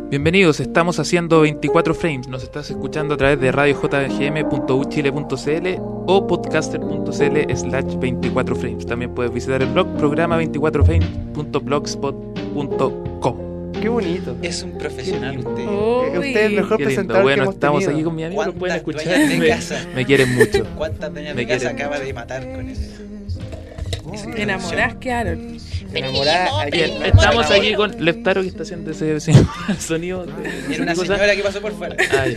Bienvenidos, estamos haciendo 24 frames. Nos estás escuchando a través de radiojgm.uchile.cl o podcaster.cl/24frames. También puedes visitar el blog programa 24frames.blogspot.com. Qué bonito. Es un profesional usted. Usted es el mejor Qué lindo. presentador Bueno, que hemos estamos tenido. aquí con mi amigo, lo pueden ¿Cuántas escuchar. dueñas de casa? Me quieren mucho. ¿Cuántas dueñas Me de casa quieren. acaba de matar con ese? Enamoradas quedaron. Enamorada. Bien, estamos aquí con Leftaro, que está haciendo ese sonido. Era una señora que pasó por fuera.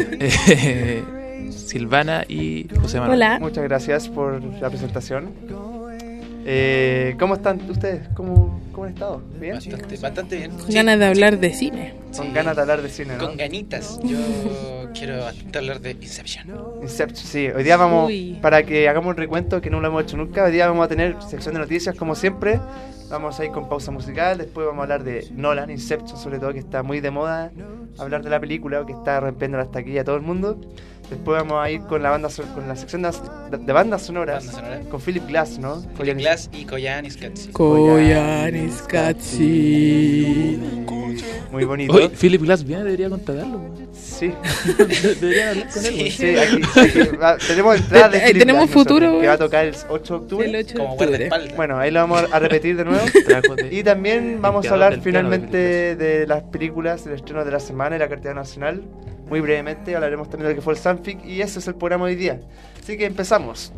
Silvana y José Manuel. Hola. Muchas gracias por la presentación. ¿Cómo están ustedes? ¿Cómo han estado? ¿Bien? Bastante bien. Con ganas de hablar de cine. Con Sí. ganas de hablar de cine, ¿no? Con ganitas. Yo quiero bastante hablar de Inception. Inception, sí. Hoy día vamos, Uy. para que hagamos un recuento que no lo hemos hecho nunca, hoy día vamos a tener sección de noticias como siempre. Vamos a ir con pausa musical, después vamos a hablar de Nolan, Inception sobre todo, que está muy de moda hablar de la película, que está rompiendo las taquillas a todo el mundo. Después vamos a ir con la sección de bandas sonoras, Banda sonora. con Philip Glass, ¿no? Philip Glass y Koyanis Katsi. Koyanis Katsi. Muy bonito. Hoy Philip Glass viene, debería contratarlo. Sí. Deberían hablar con él. Sí. Sí, aquí tenemos entrada de Philip Tenemos Glass, nosotros, futuro. que va a tocar el 8 de octubre. El 8 de Como octubre. guardaespaldas. Bueno, ahí lo vamos a repetir de nuevo. Trabajo de- Y también vamos a limpiador hablar del piano finalmente de las películas, del estreno de la semana y la cartelera nacional. Muy brevemente hablaremos también de lo que fue el Sanfic y ese es el programa hoy día. Así que empezamos.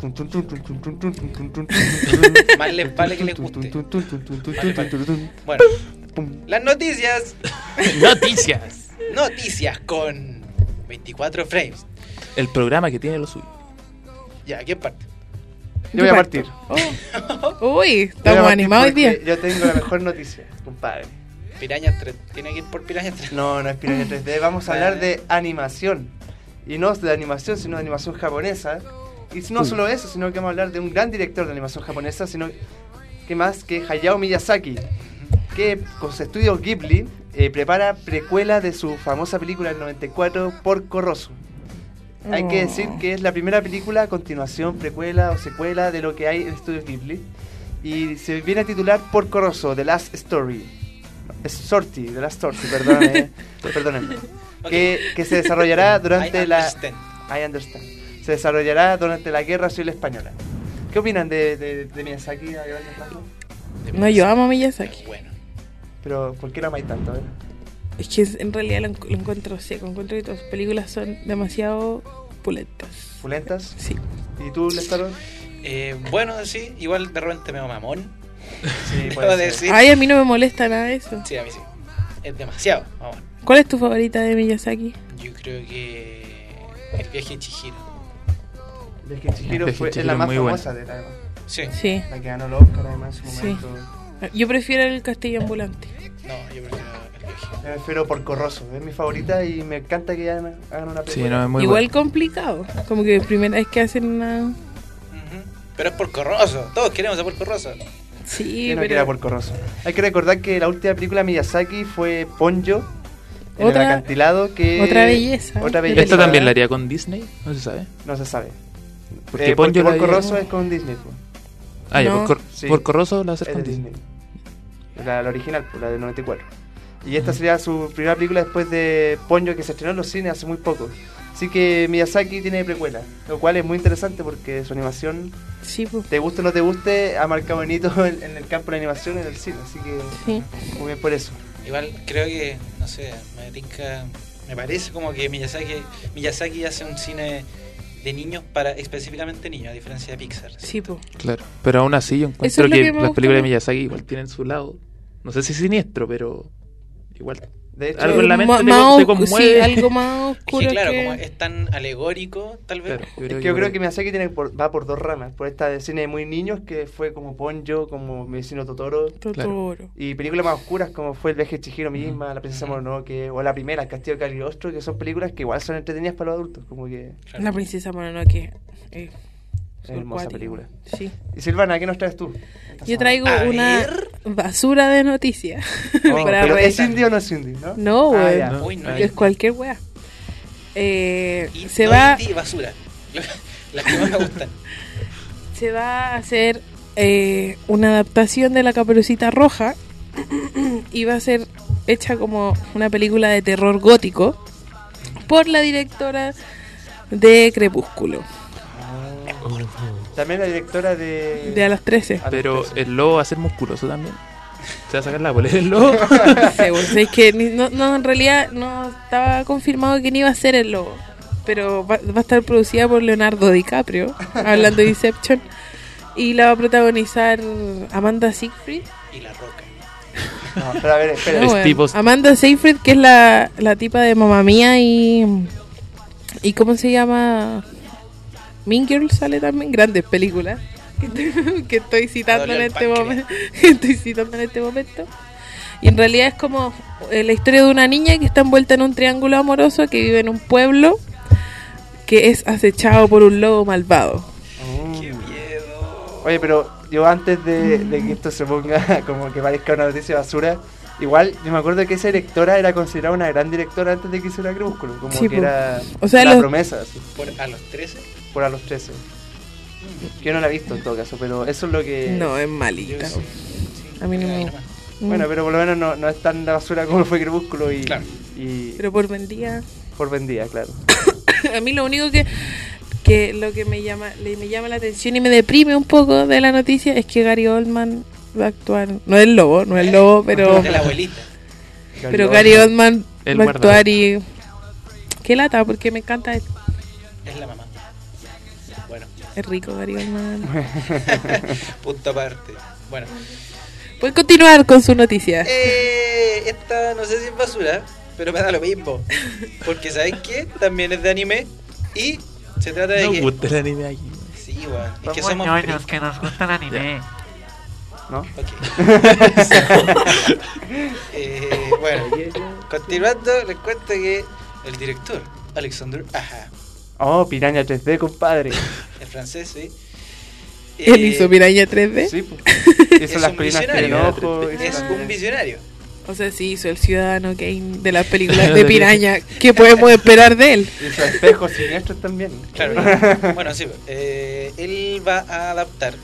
Más les vale que les guste. Bueno, las noticias. Noticias. Noticias con 24 frames. El programa que tiene lo suyo. Ya, ¿quién parte? Yo voy a partir. Oh. Uy, Voy a estamos partir animados hoy día. porque yo tengo la mejor noticia, compadre. Pirañas 3. Tiene que ir por Pirañas 3. No es Piraña 3D. Vamos a hablar de animación. Y no de animación, sino de animación japonesa. Y no solo eso, sino que vamos a hablar de un gran director de animación japonesa, sino que más que Hayao Miyazaki, que con su estudio Ghibli prepara precuela de su famosa película del 94, Porco Rosso. Hay que decir que es la primera película, continuación, precuela o secuela de lo que hay en el estudio Ghibli. Y se viene a titular Porco Rosso, The Last Story. The Last Story, perdónenme. Que se desarrollará durante I understand. Se desarrollará durante la Guerra Civil Española. ¿Qué opinan de Miyazaki a grandes rasgos? No, yo amo a Miyazaki. Bueno. Pero ¿por qué lo amáis tanto? Es que en realidad lo encuentro seco. Encuentro que todas sus películas son demasiado pulentas. ¿Pulentas? Sí. ¿Y tú, Lestaro? Bueno, sí, igual de repente me mamón. Sí, Debo puede ser. decir. Ay, a mí no me molesta nada eso. Sí, a mí sí. Es demasiado. Vamos. ¿Cuál es tu favorita de Miyazaki? Yo creo que el viaje de Chihiro. El que Chihiro El viaje de es la Chihiro más muy famosa de la... Sí. Sí. La que ganó el Oscar además en su Sí. momento. Yo prefiero el castillo ambulante. No, yo prefiero el viaje. Me prefiero Porco Rosso, es mi favorita y me encanta que hagan una Sí, película. no, es muy Igual bueno. complicado. Como que primera vez que hacen una... Ujú. Pero es por Corroso. Todos queremos a por Corroso. Sí, ¿Quién no pero... quiere a Porco Rosso? Hay que recordar que la última película de Miyazaki fue Ponyo, en Otra- el acantilado, que... otra belleza. Otra belleza. ¿Esta también la haría con Disney? No se sabe. No se sabe. Porque Porque Ponyo la Porco haría- Rosso es con Disney. Pues. Ah, ya, No. Sí. por Corroso la va a hacer Es con de Disney. Disney. La original, pues, la del 94. Y esta sería su primera película después de Ponyo, que se estrenó en los cines hace muy poco. Así que Miyazaki tiene precuela, lo cual es muy interesante porque su animación, Sí, pues. te guste o no te guste, ha marcado bonito en el campo de la animación en el cine. Así que Sí. muy bien por eso. Igual creo que, no sé, me parece como que Miyazaki hace un cine de niños para específicamente niños, a diferencia de Pixar. Sí, pues. Claro. Pero aún así yo Eso encuentro es lo que, que me las gusta películas de más. Miyazaki igual tienen su lado. No sé si siniestro, pero igual. De hecho, Algo en la mente te Sí, conmueve. algo más Es oscuro que claro, que... como es tan alegórico, tal vez. Claro, es que yo creo que Miyazaki va por dos ramas. Por esta de cine de muy niños, que fue como Ponyo, como Mi vecino Totoro. Totoro. Y películas más oscuras como fue El viaje de Chihiro misma, La princesa Mononoke, o la primera, El castillo de Cagliostro, que son películas que igual son entretenidas para los adultos. Como que Claro. La princesa Mononoke. es hermosa película. Sí. Y Silvana, ¿qué nos traes tú? Yo traigo A una ver. basura de noticias. Oh, para ¿pero es revisar. indie o no es indie, no? No, Ah, güey. ya. No. Uy, no. Ay. Es cualquier wea. Y Se no va... indie y basura. Las que más me gustan. Se va a hacer una adaptación de La Caperucita Roja y va a ser hecha como una película de terror gótico por la directora de Crepúsculo, También la directora de... de A las 13. Pero el lobo va a ser musculoso también. Se va a sacar la polera el lobo. Seguro, es que no, en realidad no estaba confirmado quién iba a ser el lobo, pero va a estar producida por Leonardo DiCaprio, hablando de Inception, y la va a protagonizar Amanda Seyfried. Y La Roca. No, pero a ver, espera. No, Es bueno, tipo- Amanda Seyfried, que es la tipa de Mamma Mía y ¿cómo se llama? Mean Girls sale también, grandes películas que estoy citando Me en dolió el este páncreas. momento, que estoy citando en este momento. Y en realidad es como la historia de una niña que está envuelta en un triángulo amoroso, que vive en un pueblo que es acechado por un lobo malvado. ¡Qué miedo! Oye, pero yo antes de que esto se ponga como que parezca una noticia basura, igual yo me acuerdo que esa directora era considerada una gran directora antes de que hiciera Crepúsculo, como Sí, que po. era O sea, la los- promesa, así, A los 13. por A los 13. Que yo no la he visto en todo caso, pero eso es lo que... No, es Yo malita. sí. A mí no me Ahí gusta. nomás. Bueno, pero por lo menos no es tan la basura como fue Crepúsculo y, Claro. y Pero por vendía. por vendida, claro. A mí lo único que lo que me llama la atención y me deprime un poco de la noticia es que Gary Oldman va a actuar, no es el lobo, pero De la abuelita. Gary Oldman El va a guardador. actuar y qué lata, porque me encanta, es Es la mamá. Bueno, rico Gary Oldman. punto aparte. Bueno. Pueden continuar con su noticia. Esta no sé si es basura, pero me da lo mismo. Porque ¿sabes qué? También es de anime y se trata de No que... gusta el anime aquí. Sí, weón. Es que Somos somos ñoños que nos gusta el anime. ¿No? Ok. Bueno, continuando, les cuento que el director, Alexandre Aja, Oh, Piraña 3D, compadre. el francés, ¿sí? Él hizo Piraña 3D. Sí, pues. Es Hizo las un colinas visionario. tienen ojos. hizo Es la- un visionario. O sea, sí hizo el ciudadano Kane de las películas de Piraña. ¿Qué podemos esperar de él? Hizo espejos siniestros también. Claro. Bueno, sí. Él va a adaptar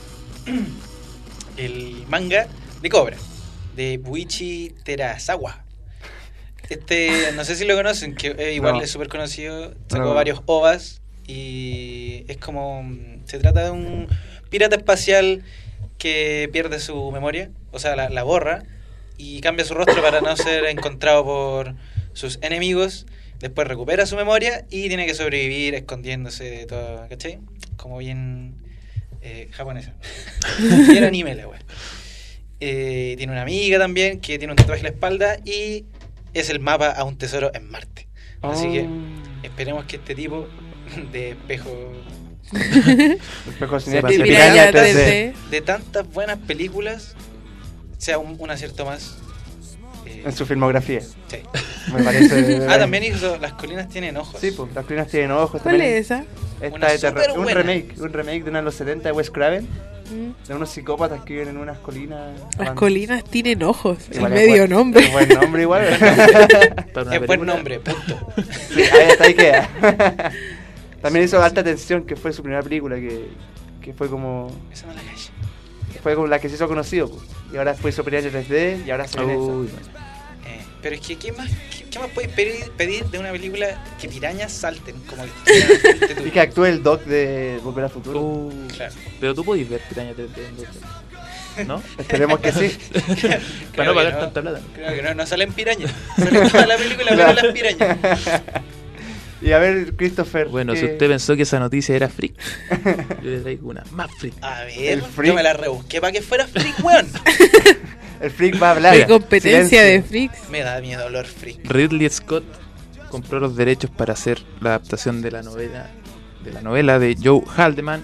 el manga de Cobra, de Buichi Terasawa. No sé si lo conocen, que igual No. es súper conocido. Sacó No. varios OVAs y es como... Se trata de un pirata espacial que pierde su memoria, o sea, la borra, y cambia su rostro para no ser encontrado por sus enemigos. Después recupera su memoria y tiene que sobrevivir escondiéndose de todo, ¿cachai? Como bien japonesa. Bien anime la wea. Tiene una amiga también que tiene un tatuaje en la espalda y es el mapa a un tesoro en Marte. Así que esperemos que este tipo de espejo, Espejos Se siniestros. pasa y de Piraña Piraña 3D. 3D. de tantas buenas películas, sea un acierto más. En su filmografía. Sí. Me parece. También hizo Las colinas tienen ojos. Sí, pues las colinas tienen ojos. ¿Cuál también. es esa? Esta Una de terror. súper Un buena. remake de una de los 70 de Wes Craven. Mm. De unos psicópatas que viven en unas colinas. Las colinas tienen ojos. El Igual es medio buen- nombre. es buen nombre igual. Para una Es buen película. nombre, punto. Sí, ahí queda. También hizo Alta Tensión, que fue su primera película, que fue como Esa no la calle. fue como la que se hizo conocido, pues. Y ahora fue hizo Piraña 3D y ahora se viene Uy, esa. Pero es que, ¿qué más podéis pedir de una película que pirañas salten? Como que Y que actúe el Doc de Volver al Futuro. Claro. Pero tú podés ver Piraña 3D en 2D, ¿no? Esperemos que sí. Para no que pagar tanta plata. Creo que no salen pirañas. Sale toda la película, pero las pirañas. Y a ver, Christopher. Bueno, ¿qué- si usted pensó que esa noticia era freak, yo le traigo una más freak. A ver, El freak. yo me la rebusqué para que fuera freak, weón. El freak va a hablar. Hay competencia de Silencio. freaks. Me da miedo olor freak. Ridley Scott compró los derechos para hacer la adaptación de la novela de Joe Haldeman,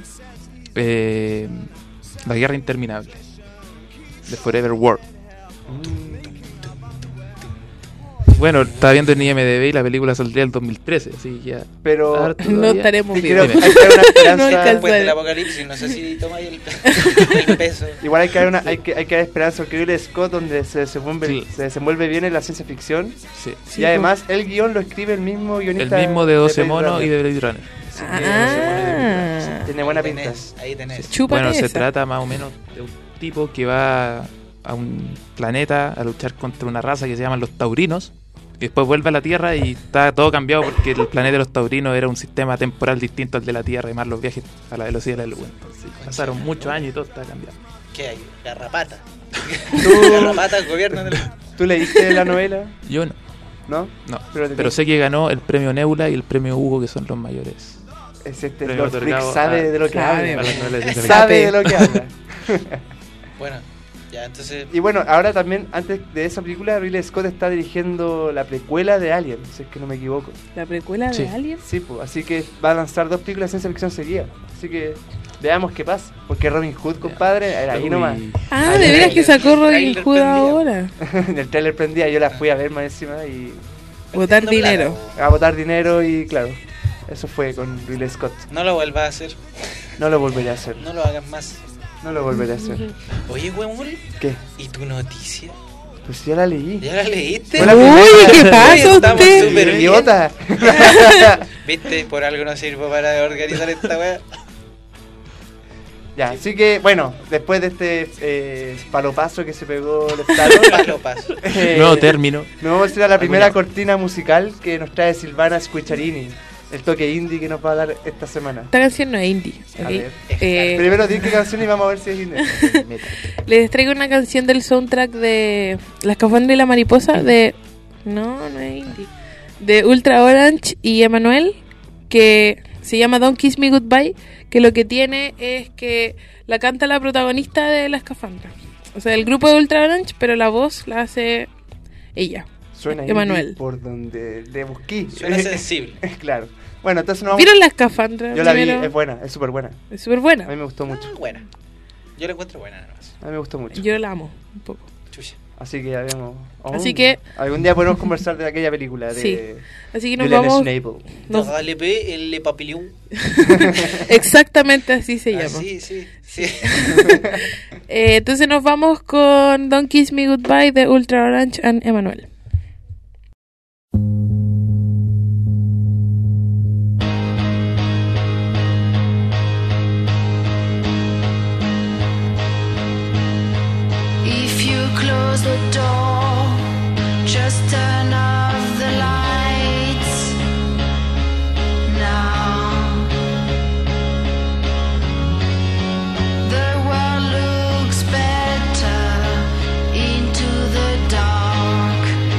La Guerra Interminable, de Forever War. Bueno, estaba viendo en IMDb y la película saldría el 2013, así que ya. Pero harto No todavía. estaremos sí, creo vivos. que hay que dar una No esperanza. alcanza. Después del apocalipsis, no sé si tomáis el peso. Igual hay que dar esperanza porque Ridley Scott donde se desenvuelve bien en la ciencia ficción. Sí. Sí, Y además el guión lo escribe el mismo El guionista. mismo de 12 Blade monos Runner. y de Blade Runner. Ah. Tiene buena Ahí pinta. tenés, ahí tenés. Chúpate Bueno, se esa. trata más o menos de un tipo que va a un planeta a luchar contra una raza que se llaman los taurinos. Y después vuelve a la Tierra y está todo cambiado porque el planeta de los taurinos era un sistema temporal distinto al de la Tierra y más los viajes a la velocidad de la luz. Entonces, pasaron muchos años y todo está cambiado. ¿Qué hay? Garrapata. ¿Tú, Garrapata, el gobierno del... ¿Tú leíste la novela? Yo no. ¿No? No, Pero pero sé que ganó el premio Nebula y el premio Hugo, que son los mayores. Es este Premio Lord Frick otorgado sabe a- de lo que sabe, habla. a las novelas de ciencia Sabe de lo que habla. Bueno, ya, entonces... Y bueno, ahora también, antes de esa película, Ridley Scott está dirigiendo la precuela de Alien, si es que no me equivoco. La precuela Sí. de Alien. Sí, pues, así que va a lanzar 2 películas de ciencia ficción seguidas. Así que veamos qué pasa. Porque Robin Hood, compadre, era ahí Uy. nomás. Ah, Ay, de veras ay, que ay, sacó Robin trailer Hood prendía. ahora. En el trailer prendía, yo la fui a ver más encima y Botar Perdiendo dinero. plata, a botar dinero y claro, eso fue con Ridley Scott. no lo vuelvas a hacer, No lo volveré a hacer. no lo hagas más. No lo volveré a hacer. Oye, weón, ¿Qué? ¿y tu noticia? Pues ya la leí. ¿Ya la leíste? Fue la Uy, primera. ¿qué pasa Estamos usted? súper bien. Idiota. ¿Viste? Por algo no sirvo para organizar esta weá. Ya, así que bueno, después de este palopazo que se pegó el Estado, Palo paso. Nuevo término. nos vamos a ir a la primera Alguna. cortina musical que nos trae Silvana Squicciarini, el toque indie que nos va a dar esta semana. Esta canción no es indie, A ¿ok? ver. Eh, Primero di qué canción y vamos a ver si es indie. les traigo una canción del soundtrack de La Escafandra y la Mariposa de... No es indie. De Ultra Orange y Emanuel, que se llama Don't Kiss Me Goodbye, que lo que tiene es que la canta la protagonista de La Escafandra. O sea, el grupo de Ultra Orange, pero la voz la hace ella. Suena Emanuel. indie por donde le busqué. Suena sensible. Claro. Bueno, entonces nos vamos. ¿Vieron La Escafandra? Yo la vi, primero? es buena, es súper buena. Es súper A buena. mí me gustó mucho. Buena. Yo la encuentro buena, nada más. A mí me gustó mucho. Yo la amo un poco. Chucha. Así que ya vemos. Así que- algún día podemos conversar de aquella película de Sí. Así que nos Julian vamos... Schnabel. nos- No, le pegué el Le Papillon. Exactamente así se llama. Sí, sí, sí. Entonces nos vamos con Don't Kiss Me Goodbye de Ultra Orange and Emanuel. If you close the door, just turn off the lights now. The world looks better into the dark.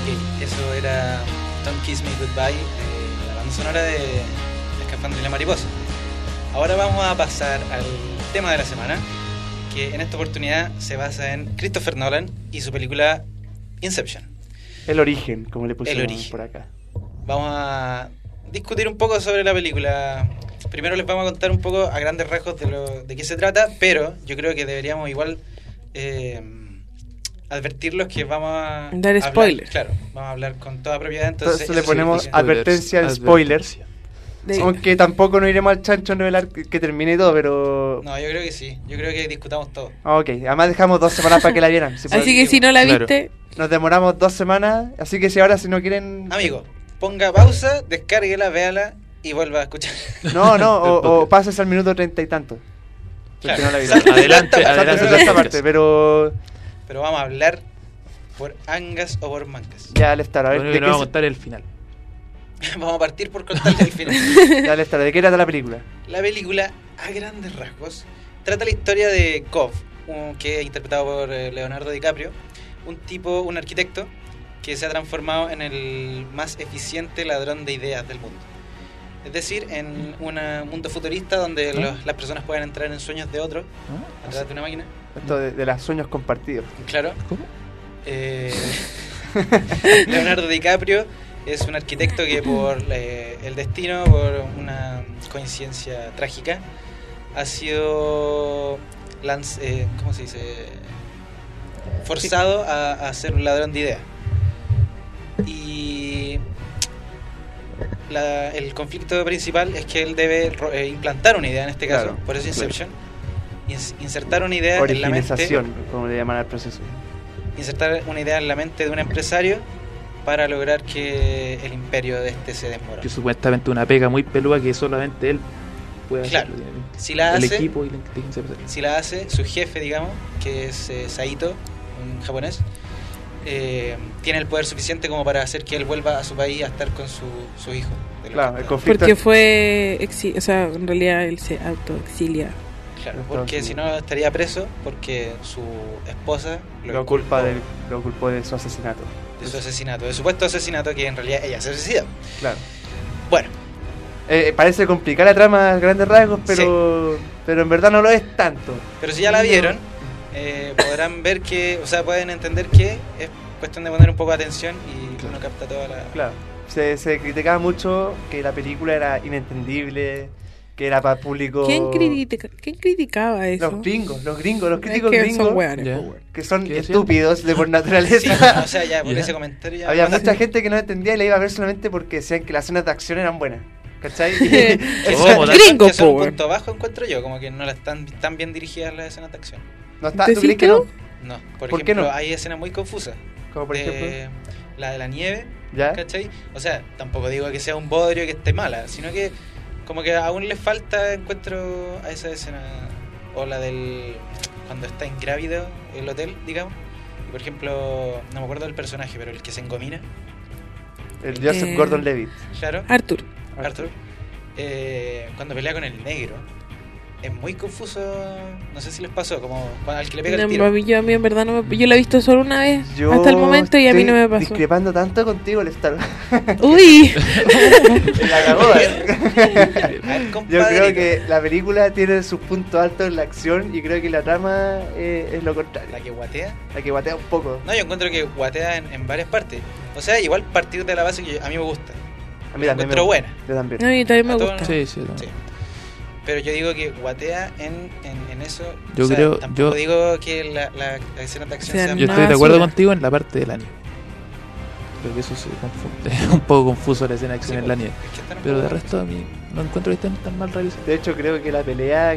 Ok, eso era Don't Kiss Me Goodbye, la banda sonora de La Escafandra y la Mariposa. Ahora vamos a pasar al tema de la semana, que en esta oportunidad se basa en Christopher Nolan y su película Inception. El origen, como le pusieron El origen. por acá. Vamos a discutir un poco sobre la película. Primero les vamos a contar un poco a grandes rasgos de qué se trata, pero yo creo que deberíamos igual advertirlos que vamos a Dar hablar, spoilers. claro, vamos a hablar con toda propiedad, entonces Entonces le eso ponemos significa- advertencia de spoilers. Aunque tampoco nos iremos al chancho a revelar que termine y todo, pero... No, yo creo que sí, yo creo que discutamos todo. Ok, además dejamos 2 semanas para que la vieran. Si Así que si no la Claro. viste, nos demoramos 2 semanas, así que si ahora si no quieren... Amigo, ponga pausa, descárguela, véala y vuelva a escuchar. No, El o podcast. pases al minuto 30 y tanto. Claro. Porque no la vieron. Adelante, Salta adelante. esa los parte, spoilers. pero... Pero vamos a hablar por angas o por mancas. Ya, Lestar, a Lo ver, único ¿de que nos vamos a qué, contar es el final. Vamos a partir por contarle el final. ya, Lestar, ¿de qué trata la película? La película, a grandes rasgos, trata la historia de Cobb, que es interpretado por Leonardo DiCaprio, un arquitecto que se ha transformado en el más eficiente ladrón de ideas del mundo. Es decir, en un mundo futurista donde las personas pueden entrar en sueños de otros a través de una máquina. Esto de los sueños compartidos. Claro. ¿Cómo? Leonardo DiCaprio es un arquitecto que por el destino, por una coincidencia trágica, ha sido ¿cómo se dice? Forzado a ser un ladrón de ideas. Y el conflicto principal es que él debe implantar una idea en este caso, Claro, por eso Inception. Insertar una idea en la mente. Originización, como le llaman al proceso. Insertar una idea en la mente de un empresario para lograr que el imperio de este se desmorone. Que supuestamente una pega muy pelúa que solamente él puede Claro. hacerlo. Si la el hace- equipo y la inteligencia artificial. Si la hace su jefe, digamos, que es Saito, un japonés, tiene el poder suficiente como para hacer que él vuelva a su país a estar con su hijo. de lo Claro, que el está- conflicto... porque fue o sea, en realidad él se autoexilia. Claro, Estados porque si Unidos. no estaría preso porque su esposa lo culpó de su asesinato. de su asesinato, de supuesto asesinato, que en realidad ella se suicida. Claro. Bueno, Parece complicar la trama a grandes rasgos, pero en verdad no lo es tanto. pero si ya la vieron, podrán ver que, o sea, pueden entender que es cuestión de poner un poco de atención y uno capta toda la... Claro. Se criticaba mucho que la película era inentendible, que era para público... ¿Quién criticaba eso? Los críticos Es gringos, que son hueones, Ya. po, weón. que son ¿Qué decían? estúpidos de por Sí, naturaleza. o sea, ya por Ya. ese comentario ya... Había mucha gente que no entendía y la iba a ver solamente porque decían que las escenas de acción eran buenas. ¿Cachai? ¿Cómo? Gringo, que son po, un weón. punto bajo, encuentro yo, como que no las están tan bien dirigidas las escenas de acción. ¿No está? ¿Te ¿Tú crees que siento? no? No, por ¿Por qué ejemplo, no? hay escenas muy confusas. Como por ejemplo... La de la nieve, ¿Ya? ¿cachai? O sea, tampoco digo que sea un bodrio que esté mala, sino que como que aún le falta, encuentro, a esa escena, o la del... cuando está ingrávido el hotel, digamos. Y por ejemplo, no me acuerdo del personaje, pero el que se engomina, El Joseph Gordon-Levitt. claro, Arthur. Arthur, cuando pelea con el negro, es muy confuso, no sé si les pasó, como al que le pega el No, tiro. a mí en verdad no me... Yo la he visto solo una vez Yo hasta el momento y a mí estoy no me pasó. discrepando tanto contigo, Lestar. Uy, La cagó. A ver, Yo compadrito. creo que la película tiene sus puntos altos en la acción y creo que la trama es lo contrario. La que guatea. La que batea un poco. No, yo encuentro que guatea en varias partes. O sea, igual partir de la base que a mí me gusta. A mí también. encuentro buena. Yo también. a mí también me A todos gusta. Sí, sí. no. Sí. Pero yo digo que guatea en eso. Yo o sea, creo- tampoco yo- digo que la escena de acción O sea, sea Yo no, estoy de acuerdo basura. contigo en la parte de la nieve. Creo que eso se confunde. Es un poco confuso la escena de acción Sí, en la nieve. es que están un Pero de poco- resto a mí no encuentro que estén tan mal realizados. De hecho, creo que la pelea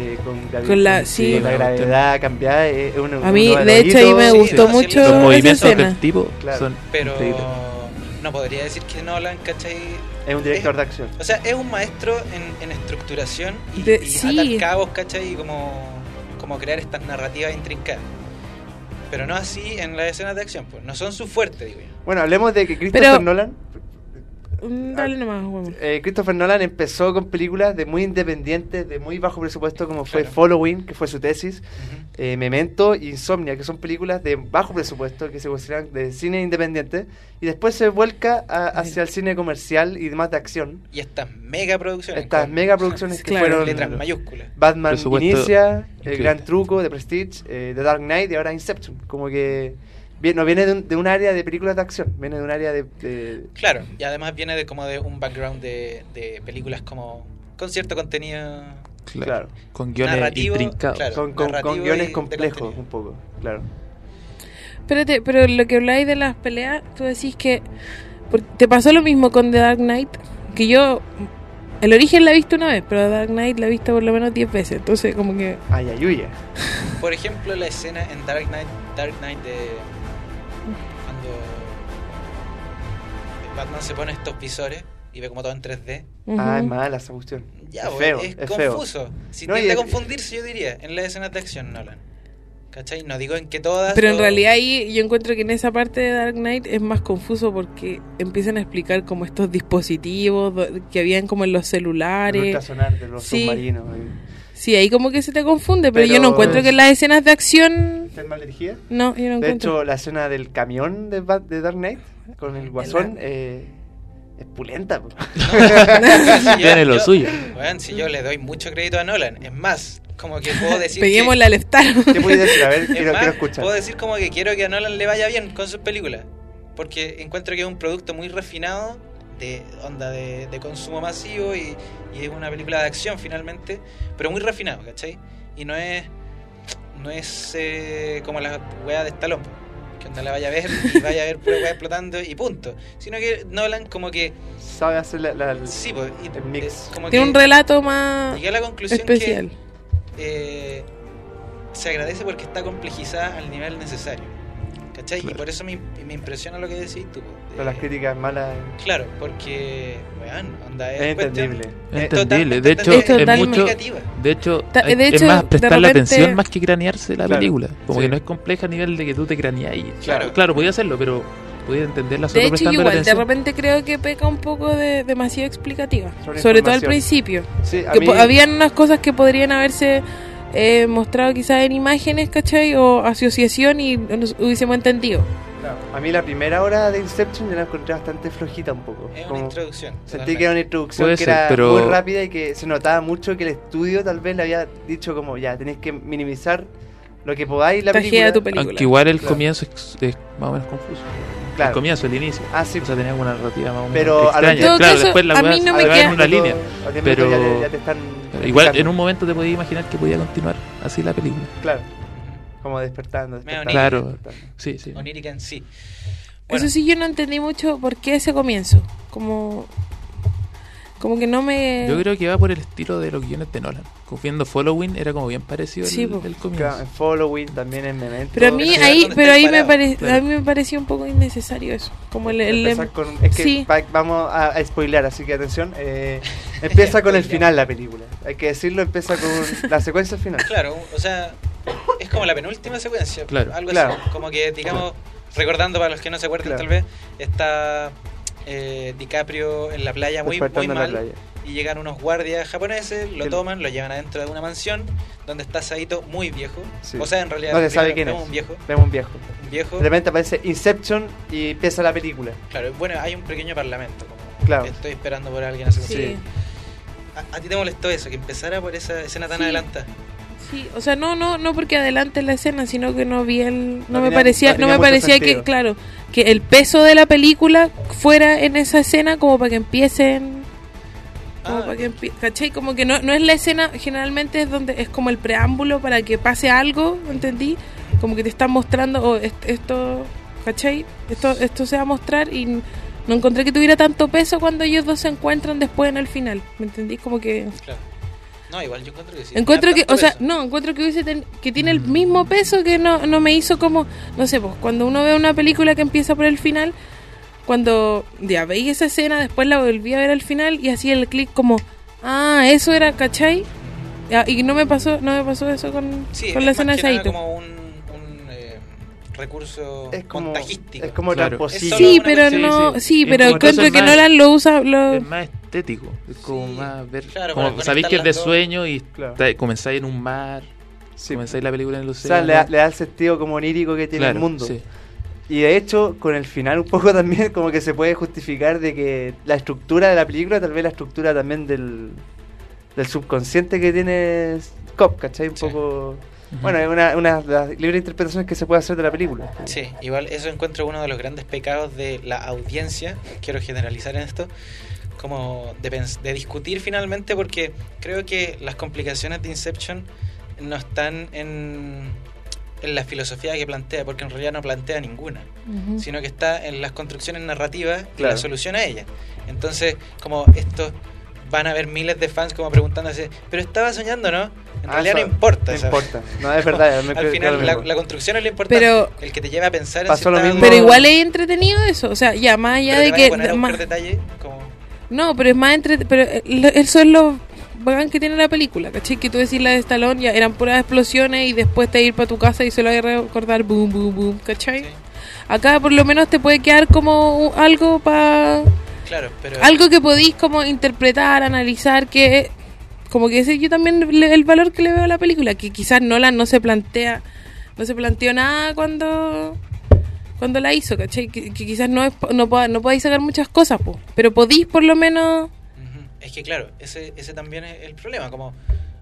Con la- sí. con la gravedad cambiada es uno. A mí, uno de hecho, ahí me hitos. gustó sí, mucho los Los esa movimientos escena. del tipo Claro. son Pero increíbles. no podría decir que Nolan, ¿cachai? Es un director de acción. O sea, es un maestro en estructuración y, De- y sí. atar cabos, ¿cachai? Y como crear estas narrativas intrincadas. Pero no así en las escenas de acción, pues. No son su fuerte, digo yo. Bueno, hablemos de que Christopher Pero- Nolan. Dale nomás, huevón. Christopher Nolan empezó con películas de muy independientes, de muy bajo presupuesto, como fue Claro. Following, que fue su tesis, Ujú. Memento y Insomnia, que son películas de bajo presupuesto, que se consideran de cine independiente, y después se vuelca hacia el cine comercial y demás de acción. Y estas mega producciones. Estas con mega producciones que Claro. fueron letras mayúsculas. Batman Presupuesto Inicia, El increíble. Gran Truco, The Prestige, The Dark Knight y ahora Inception. Como que no viene de un área de películas de acción, viene de un área de Claro, y además viene de como de un background de películas como con cierto contenido. Claro. Con guiones Narrativo, intrincados. claro. con narrativo y guiones de complejos contenido. un poco, claro. Espérate, pero lo que habláis de las peleas, tú decís que te pasó lo mismo con The Dark Knight, que yo el origen la he visto una vez, pero The Dark Knight la he visto por lo menos 10 veces, entonces como que Ay, ayuya. Por ejemplo, la escena en Dark Knight de cuando Batman se pone estos visores y ve como todo en 3D. ujú. Ah, es mala esa cuestión. Ya, es pues, feo, es feo. confuso. Si No, y tiende a es- confundirse, yo diría, en las escenas de acción, Nolan. ¿Cachai? No digo en que todas. Pero en o- realidad ahí yo encuentro que en esa parte de Dark Knight es más confuso porque empiezan a explicar como estos dispositivos que habían como en los El celulares. ultrasonar de los Sí. submarinos. Sí, ahí como que se te confunde, pero yo Pero no encuentro que en las escenas de acción... ¿Está mal dirigida? No, yo no De encuentro. hecho, la escena del camión de Dark Knight con el guasón es pulenta. Po. Tiene lo suyo. Bueno, si yo le doy mucho crédito a Nolan, es más, como que puedo decir. Peguemos que, la Leftar. ¿Qué puedes decir? A ver, es quiero más, escuchar. puedo decir como que quiero que a Nolan le vaya bien con sus películas. Porque encuentro que es un producto muy refinado, de onda de consumo masivo y es una película de acción finalmente, pero muy refinado, ¿cachai? Y no es como la wea de Stallone, que onda la vaya a ver y vaya a ver pura wea explotando y punto. Sino que Nolan como que Sabe hacer sí, pues, y, el mix. como Tiene que un relato más llegué a la conclusión especial. que se agradece porque está complejizada al nivel necesario, ¿cachai? Claro. Y por eso me impresiona lo que decís tú, Pero las críticas malas claro, porque weón, onda es entendible. Es totalmente entendible. De hecho, Es es totalmente mucho. negativa. De hecho, Ta- de es hecho, más de prestarle repente- atención más que cranearse la Claro, película. Como sí. que no es compleja a nivel de que tú te craneas ahí. Claro. Claro, podía hacerlo, pero podía entenderla De solo hecho, prestando igual, de atención. repente creo que peca un poco de demasiado explicativa. Sobre Sobre todo al información. principio. Sí, a Que mí, habían unas cosas que podrían haberse mostrado quizás en imágenes, ¿cachai? O asociación y nos hubiésemos entendido. claro, a mí la primera hora de Inception yo la encontré bastante flojita un poco. Es una Como introducción. sentí que era una introducción Puede que ser, era pero- muy rápida y que se notaba mucho que el estudio tal vez le había dicho como ya, tenéis que minimizar lo que podáis la Tajea película. tu película. Aunque igual el Claro. comienzo es más o menos confuso. Claro. El comienzo, el inicio. Ah, sí. O sea, tenía como una narrativa más o menos Pero a lo extraña. que- En todo Claro, caso, después la a weá mí no se me va queda- en una línea. A 10 pero- minutos ya te están Pero igual, explicando. en un momento te podías imaginar que podía continuar así la película. Claro, como despertando. Medio Claro. despertando. Sí, sí. Onírica en sí. Bueno, Eso sí, yo no entendí mucho por qué ese comienzo. Como que no me... Yo creo que va por el estilo de los guiones de Nolan. Viendo Following era como bien parecido Sí, po. el Claro, comienzo. en Following también en Memento. Pero a mí Pero ahí, ¿dónde pero estáis ahí me, parados? Claro. a mí me pareció un poco innecesario eso. Como Empezar con- es que Sí. vamos a spoilear, así que atención. Empieza con el final la película. Hay que decirlo, empieza con la secuencia final. claro, o sea, es como la penúltima secuencia. Claro. Algo Claro. así. Como que, digamos, recordando para los que no se acuerdan Claro. tal vez, está DiCaprio en la playa muy Despertando en la mal. playa. Y llegan unos guardias japoneses, lo El- toman, lo llevan adentro de una mansión donde está Saito muy viejo. Sí. O sea, en realidad No se sabe primero quién vemos es. un viejo. Vemos un viejo. Un viejo. De repente aparece Inception y empieza la película. Claro, bueno, hay un pequeño parlamento. Como Claro. que estoy esperando por alguien a Sí. ¿A ti te molestó eso? Que empezara por esa escena tan Sí. adelantada. Sí, o sea, no porque adelante la escena, sino que no vi el, No me tenía- parecía, no no tenía me mucho parecía sentido. que, claro, que el peso de la película fuera en esa escena como para que empiecen, como Ah, para que ¿cachai? Como que no es la escena, generalmente es donde es como el preámbulo para que pase algo, ¿entendí? Como que te están mostrando, esto, ¿cachai? Esto se va a mostrar y no encontré que tuviera tanto peso cuando ellos dos se encuentran después en el final, ¿me entendí? Como que... claro. No, igual yo encuentro que sí. Encuentro Me da que, tanto o sea, peso. no, encuentro que que tiene el mismo peso que no me hizo como, no sé, pues cuando uno ve una película que empieza por el final, cuando ya veí esa escena, después la volví a ver al final y hacía el clic como, ah, eso era, ¿cachai? Ya, y no me pasó eso con Sí, la es escena más de que nada Saito. como recurso Es como, montajístico. es como Claro. tramposillo. Es Sí, solo pero una no, sí. sí, Y pero como encuentro entonces que más- Nolan lo usa, Es más estético, es como Sí, más ver. claro, como para sabéis que es de conectar las dos. sueño y Claro. comenzáis en un mar, Sí. comenzáis la película en el O océano. sea, le da el sentido como onírico que tiene Claro, el mundo. sí. Y de hecho, con el final un poco también como que se puede justificar de que la estructura de la película, tal vez la estructura también del subconsciente que tiene Scott, ¿cachai? Un Sí. poco... Bueno, es una de las libres interpretaciones que se puede hacer de la película. Sí, igual eso encuentro uno de los grandes pecados de la audiencia, quiero generalizar en esto, como de discutir finalmente, porque creo que las complicaciones de Inception no están en la filosofía que plantea, porque en realidad no plantea ninguna, Ujú. sino que está en las construcciones narrativas y Claro. la solución a ellas. Entonces, como esto, van a haber miles de fans como preguntándose, pero estaba soñando, ¿no? En realidad eso no importa. No ¿sabes? importa. No, es verdad. Al final, la construcción es lo importante. Pero- el que te lleva a pensar Pasó en lo si mismo- Pero estaba- igual es entretenido eso, o sea, ya más allá pero de te vaya a que poner a buscar más- detalle, como... no, pero es más pero eso es lo bacán que tiene la película, ¿cachai? Que tú decís la de Stallone ya eran puras explosiones y después te ir para tu casa y solo hay que recordar boom, boom, boom, ¿cachai? Sí, Acá por lo menos te puede quedar como algo para claro, pero... algo que podís como interpretar, analizar, que como que ese yo también el valor que le veo a la película, que quizás Nolan no se planteó nada cuando la hizo, ¿cachai? Que quizás no podáis sacar muchas cosas, po, pero podís por lo menos... Ujú. Es que claro, ese también es el problema, como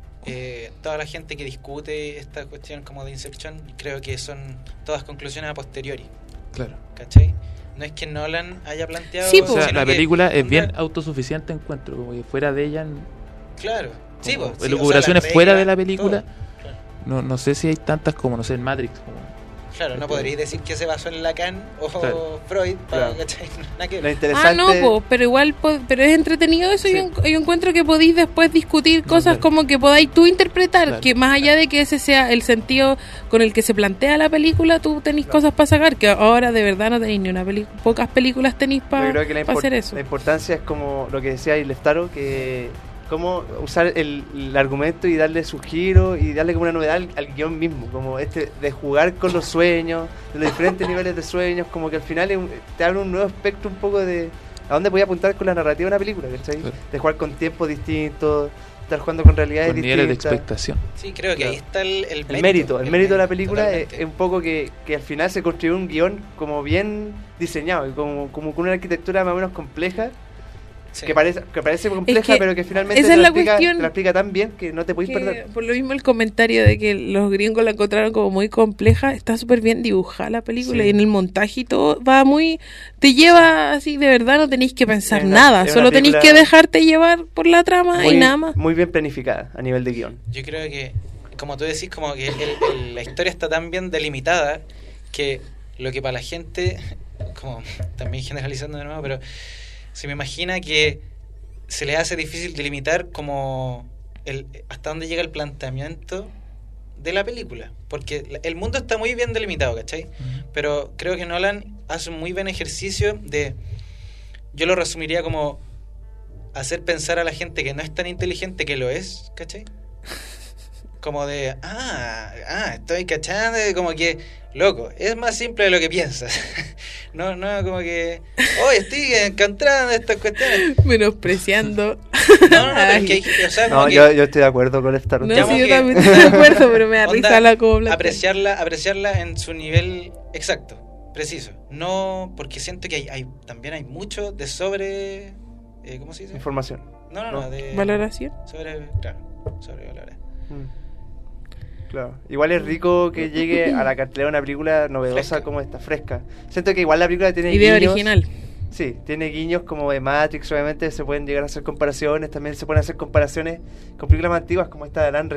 toda la gente que discute esta cuestión como de Inception, creo que son todas conclusiones a posteriori, Claro. ¿cachai? No es que Nolan haya planteado... Sí, O po. sea, sino la que película es onda- bien autosuficiente, encuentro, como que fuera de ella, Claro, sí, como po, sí, elucubraciones o sea, las fuera de reglas, la película. todo. No sé si hay tantas como, no sé, en Matrix. Como, Claro, no podréis decir que se basó en Lacan o Claro. Freud, para, Claro. ¿cachai? Nada que Lo ver. interesante... no, pero igual, pero es entretenido eso. Sí. Yo encuentro que podéis después discutir cosas claro. como que podáis tú interpretar, Claro. que más allá de que ese sea el sentido con el que se plantea la película, tú tenéis cosas para sacar, que ahora de verdad no tenéis ni una película, pocas películas tenéis Yo para creo que hacer eso. la importancia es como lo que decía Leftaro, que cómo usar el argumento y darle su giro y darle como una novedad al guión mismo, como de jugar con los sueños, de los diferentes niveles de sueños, como que al final te abre un nuevo espectro un poco de a dónde voy a apuntar con la narrativa de una película, ¿cachai? Claro. De jugar con tiempos distintos, estar jugando con realidades con niveles de distintas. expectación. Sí, creo que Claro. ahí está el El mérito de la película es totalmente. un poco que al final se construyó un guión como bien diseñado, y como con una arquitectura más o menos compleja, Sí. que parece compleja, que pero que finalmente esa te es la la explica, cuestión te la explica tan bien que no te podéis Que, perder. por lo mismo el comentario de que los gringos la encontraron como muy compleja, está súper bien dibujada la película Sí. y en el montaje y todo va muy... Te lleva así, de verdad no tenéis que pensar Es una- nada, es una solo tenéis que película dejarte llevar por la trama y nada más. Muy bien planificada a nivel de guión. Yo creo que, como tú decís, como que la historia está tan bien delimitada que lo que para la gente, como también generalizando de nuevo, pero se me imagina que se le hace difícil delimitar como hasta dónde llega el planteamiento de la película, porque el mundo está muy bien delimitado, ¿cachai? Pero creo que Nolan hace un muy buen ejercicio de, yo lo resumiría como hacer pensar a la gente que no es tan inteligente que lo es, ¿cachai? Como de, estoy cachando, como que, loco, es más simple de lo que piensas. no, como que, estoy encontrando estas cuestiones. Menospreciando. No, pero es que hay, o sea, como No, que yo estoy de acuerdo con esta No, Digamos sí, yo que- también estoy de acuerdo, pero me da onda, risa la como plantea. apreciarla en su nivel exacto, preciso. No, porque siento que también hay mucho de sobre, ¿cómo se dice? información. No, de ¿Valoración? sobre valorar. Claro. Igual es rico que llegue a la cartelera una película novedosa Fresca. como esta, fresca. Siento que igual la película tiene Idea guiños. original. Sí, tiene guiños como de Matrix, obviamente se pueden llegar a hacer comparaciones, también se pueden hacer comparaciones con películas más antiguas como esta de Alain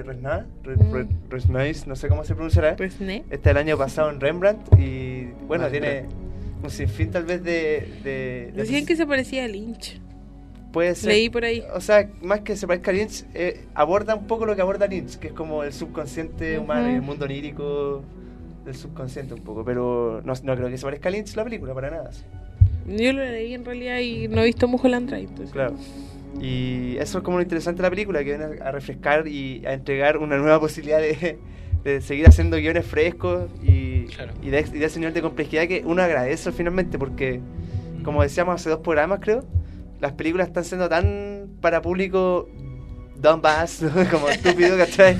Resnais, no sé cómo se pronunciará. Pues, ¿ne? Esta del año pasado en Rembrandt y bueno, Ah, tiene un sinfín tal vez de Decían que se parecía a Lynch. puede ser, Leí por ahí. o sea, más que se parezca a Lynch, aborda un poco lo que aborda Lynch, que es como el subconsciente humano y el Ujú. mundo onírico del subconsciente un poco, pero no creo que se parezca a Lynch la película, para nada. Yo lo leí en realidad y no he visto Mulholland Drive. Entonces. Claro. Y eso es como lo interesante de la película, que viene a refrescar y a entregar una nueva posibilidad de seguir haciendo guiones frescos y Claro. y de ese nivel de complejidad que uno agradece finalmente, porque, como decíamos hace 2 programas, creo, las películas están siendo tan para público dumbass, como estúpido, ¿cachai?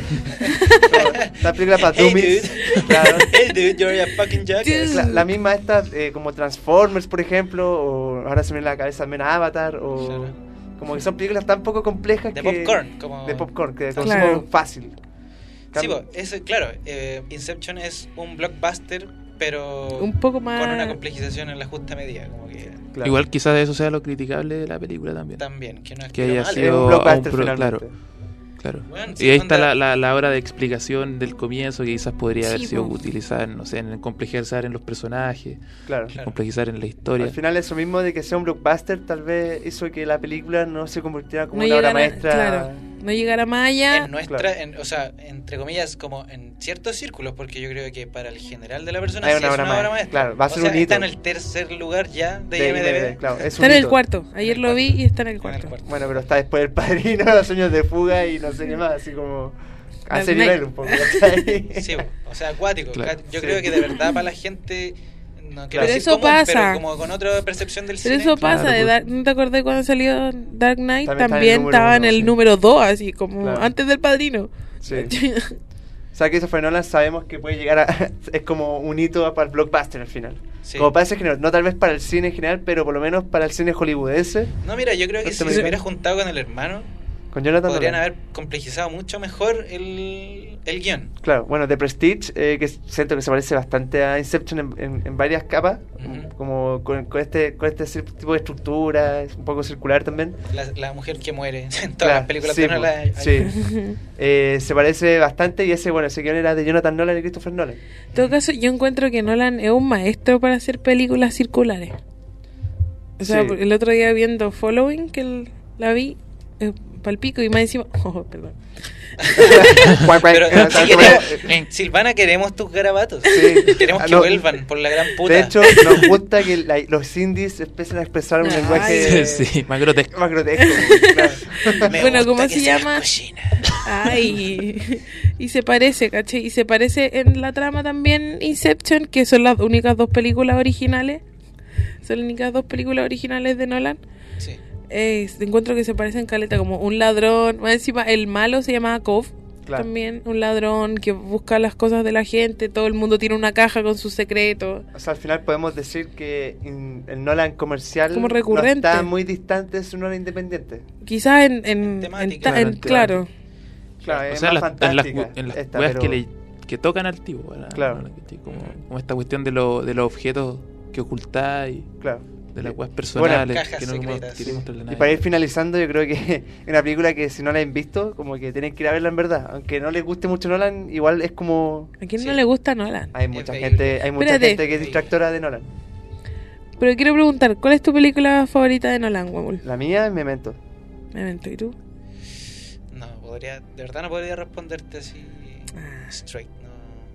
Las películas para Hey, dummies. Claro. Hey dude, you're a fucking jackass. La misma esta, como Transformers, por ejemplo, o ahora se me viene a la cabeza también Avatar, o Claro. como que son películas tan poco complejas De que... popcorn, como... De popcorn, que Claro. consumo fácil. Sí, claro, Inception es un blockbuster, pero Un poco más... con una complejización en la justa medida, como que Claro. Igual quizás eso sea lo criticable de la película también. también, que no es Que que haya mal, sido- Es un a un blockbuster pro- finalmente. Claro. Bueno, Y sí, ahí está onda- la hora de explicación del comienzo que quizás podría haber Sí, sido po. utilizada, no sé, en complejizar en los personajes, Claro. Claro. complejizar en la historia. Al final eso mismo de que sea un blockbuster tal vez hizo que la película no se convirtiera como No una obra llegara, maestra. claro, no llegara más allá. en nuestra, Claro. o sea, entre comillas, como en ciertos círculos, porque yo creo que para el general de la persona Hay sí una es obra una obra maestra. maestra. Claro, va a O ser sea, un hito. está en el tercer lugar ya de IMDb. Claro, es un Está en el hito. cuarto. Ayer lo vi y está en el En el cuarto. cuarto. Bueno, pero está después del Padrino, Los Sueños de Fuga y no sé qué más, así como a Dark ese Knight. nivel un poco. ¿cachai? Sí, o sea, acuático. Claro. Yo Sí. creo que de verdad para la gente, no quiero Pero decir eso común, pasa. pero como con otra percepción del Pero cine. eso Claro, pasa, pues. ¿no te acordás cuando salió Dark Knight? También está en el También número estaba en uno, el sí. número 2, así como Claro. antes del Padrino. Sí. O sea, que Christopher Nolan sabemos que puede llegar a... es como un hito para el blockbuster al final. Sí. Como para ese género, no tal vez para el cine en general, pero por lo menos para el cine hollywoodense. No, mira, yo creo que si Este me- se hubiera juntado con el hermano, Con Jonathan podrían Nolan. haber complejizado mucho mejor el guión. Claro, bueno, The Prestige, que siento que se parece bastante a Inception en varias capas, Ujú. como con este tipo de estructura, es un poco circular también. La mujer que muere en todas Claro, las películas sí, de Nolan. pues, sí. Se parece bastante y ese guión era de Jonathan Nolan y Christopher Nolan. En todo caso, yo encuentro que Nolan es un maestro para hacer películas circulares. O sea, Sí. el otro día viendo Following, que la vi, palpico y más encima... Oh, perdón. Pero Tal si como- queremos, Silvana, queremos tus garabatos. Sí. Queremos que No, vuelvan por la gran puta. De hecho, nos gusta que los indies empiecen a expresar un Ay. lenguaje Sí, más grotesco. más grotesco. Claro. Me Bueno, gusta ¿cómo que se seas llama? cochina. Ay, y se parece, ¿cachai? Y se parece en la trama también Inception, que son las únicas 2 películas originales. Son las únicas 2 películas originales de Nolan. Sí. Encuentro que se parecen caleta, como un ladrón. Más encima, el malo se llamaba Cove. Claro. También un ladrón que busca las cosas de la gente. Todo el mundo tiene una caja con sus secretos. O sea, al final podemos decir que el Nolan comercial Como recurrente. no está muy distante de su Nolan independiente. Quizás En temática. claro. Claro, O es sea, más en las fantástica. en las esta, weas pero- que tocan al tipo, ¿verdad? Claro. Como esta cuestión de los objetos que ocultáis, Claro. de las weas personales cajas que no secretas. queréis mostrarle a Y nadie. para ir finalizando, yo creo que es una película que si no la han visto, como que tienen que ir a verla en verdad. Aunque no les guste mucho Nolan, igual es como... ¿A quién Sí. no le gusta Nolan? Hay mucha veíble. gente, hay mucha Espérate. gente que es distractora de Nolan. Pero quiero preguntar, ¿cuál es tu película favorita de Nolan, Wamul? La mía es Memento. Memento, ¿y tú? No, de verdad no podría responderte así Ah. straight. No.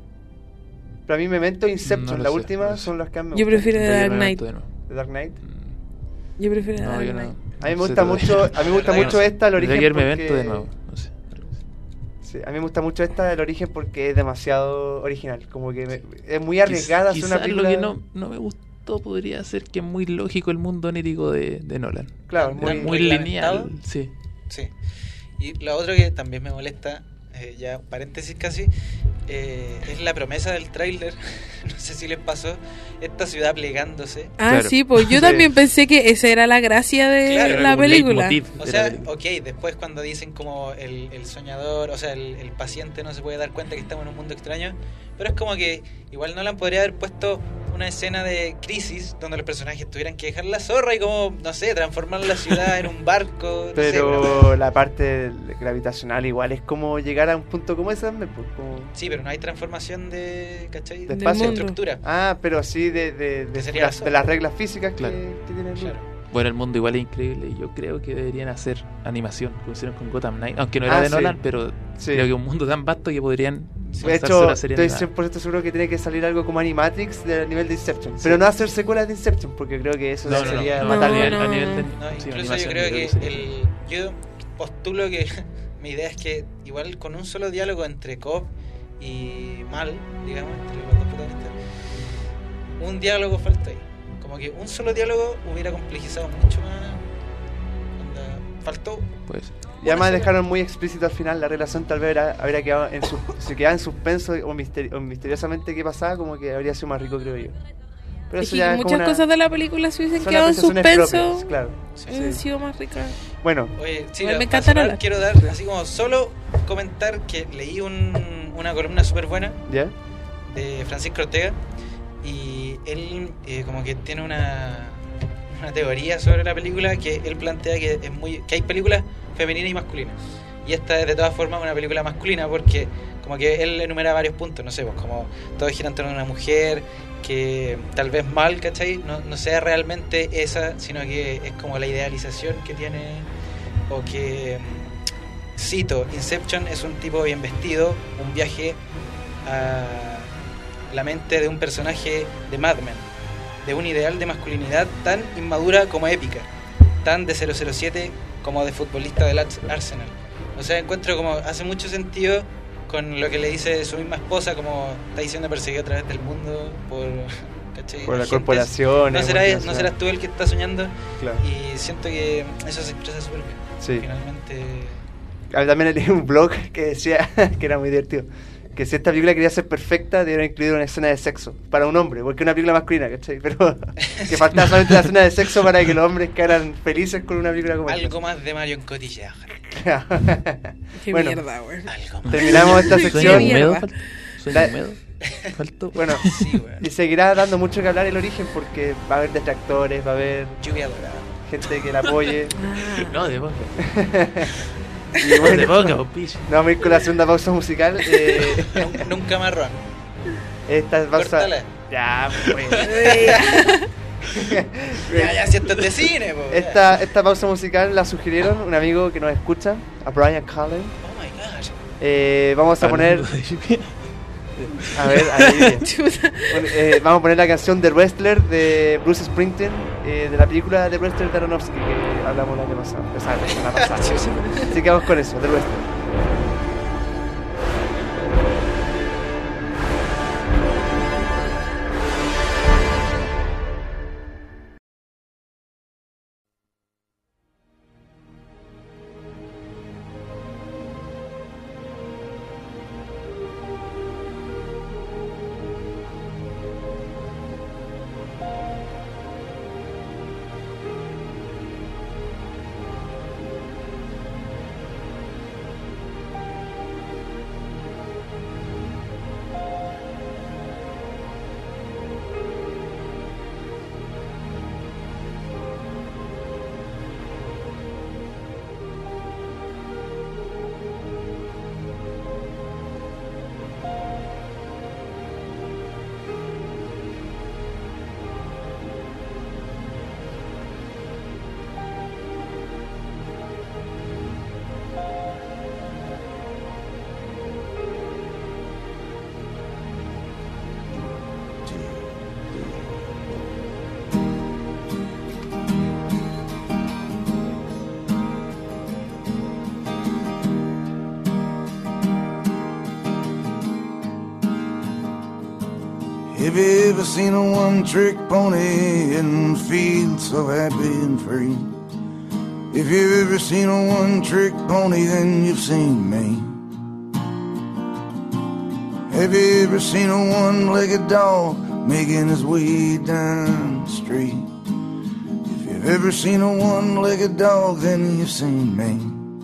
Para mí Memento e No Inception, lo la sé, última, no lo sé. son las que más me Yo gustan. prefiero Yo Dark me Knight. meto de nuevo. ¿The Dark Knight? Yo prefiero No, Dark yo Knight. no. A mí me no gusta sé mucho, todavía. a mí me gusta La verdad mucho que no sé. esta, el origen Tendría que porque... verme evento de nuevo, no sé. Sí, a mí me gusta mucho esta, el origen, porque es demasiado original. Como que es muy arriesgada hacer una Quizás película... lo que no me gustó podría ser que es muy lógico el mundo onírico de Nolan. Claro, Era muy... muy reglamentado. lineal, sí. Sí. Y lo otro que también me molesta, ya paréntesis casi, es la promesa del tráiler. No sé si les pasó, esta ciudad plegándose. Ah, Claro. sí, pues yo Sí. también pensé que esa era la gracia de Claro, la Como película. leitmotiv O de sea, la película. ok, después cuando dicen como el soñador, o sea, el paciente no se puede dar cuenta que estamos en un mundo extraño, pero es como que igual Nolan podría haber puesto una escena de crisis donde los personajes tuvieran que dejar la zorra y como, no sé, transformar la ciudad en un barco. No sé, Pero la parte gravitacional igual es como llegar a un punto como ese también, pues, como... sí, pero no hay transformación de, ¿cachai? De De espacio. estructura. Ah, pero sí Que sería de las reglas físicas Claro. que tiene el Claro. Bueno, el mundo igual es increíble y yo creo que deberían hacer animación, como hicieron con Gotham Knight, aunque no era Ah, de sí. Nolan, pero Sí. creo que un mundo tan vasto que podrían De lanzarse hecho, una serie estoy animada. 100% seguro que tiene que salir algo como Animatrix del nivel de Inception. Sí. Pero no hacer secuelas de Inception, porque creo que eso sería no, matar no, bien. no. a nivel de No, sí, incluso yo animación, creo que sería. yo postulo que mi idea es que igual con un solo diálogo entre Cobb y mal, digamos, entre los dos protagonistas, un diálogo falta ahí. Como que un solo diálogo hubiera complejizado mucho más. Onda, faltó. Pues Y además dejaron muy explícito al final la relación, tal vez habría quedado se quedaba en suspenso o misteriosamente qué pasaba, como que habría sido más rico, creo yo. Pero Es eso que ya es como muchas cosas de la película se hubiesen son quedado en apreciaciones suspenso. propias, claro. Hubiesen sido más ricas. Bueno, Oye, sí, Igual me para encantan cerrar, las- quiero dar así como solo comentar que leí una columna súper buena ¿ya? de Francisco Ortega y él como que tiene una teoría sobre la película que él plantea que que hay películas femeninas y masculinas, y esta es de todas formas una película masculina porque como que él enumera varios puntos, no sé, pues como todo gira en torno a una mujer que tal vez mal, ¿cachai? No sea realmente esa, sino que es como la idealización que tiene, o que cito, Inception es un tipo bien vestido, un viaje a la mente de un personaje de Mad Men, de un ideal de masculinidad tan inmadura como épica, tan de 007 como de futbolista del Arsenal. O sea, encuentro como hace mucho sentido con lo que le dice su misma esposa, como está diciendo perseguido a través del mundo por, ¿cachai? Por la Agentes. corporación. ¿No serás tú el que está soñando? Claro. Y siento que eso se expresa súper bien. Sí. Finalmente... También leí un blog que decía, que era muy divertido, que si esta película quería ser perfecta, debieron incluir una escena de sexo para un hombre, porque es una película masculina, ¿cachai? Pero que faltaba solamente la escena de sexo para que los hombres quedaran felices con una película como Algo más de Marion Cotillard. esta. Qué Bueno, mierda, güey. Algo más. terminamos esta Sueño sección. Mierda. húmedo. Sueño Da- húmedo. Faltó. Bueno, Sí, weón. y seguirá dando mucho que hablar el origen, porque va a haber detractores, va a haber Lluvia dorada. gente que la apoye. Ah, No, de boca. Y De bueno, boca, vos, pillo. nos vamos a ir con la segunda pausa musical. Nunca marrón. Esta pausa. Córtala. Ya, pues. Ya, si esto es de cine, po. Esta pausa musical la sugirieron un amigo que nos escucha, a Brian Cullen. Oh my gosh. Vamos a poner. A ver, ahí. chuta. Vamos a poner la canción The Wrestler de Bruce Springsteen, de la película The Wrestler de Aronofsky que hablamos la semana pasada. Así que vamos con eso, The Wrestler. Have you ever seen a one-trick pony and feel so happy and free? If you've ever seen a one-trick pony, then you've seen me. Have you ever seen a one-legged dog making his way down the street? If you've ever seen a one-legged dog, then you've seen me.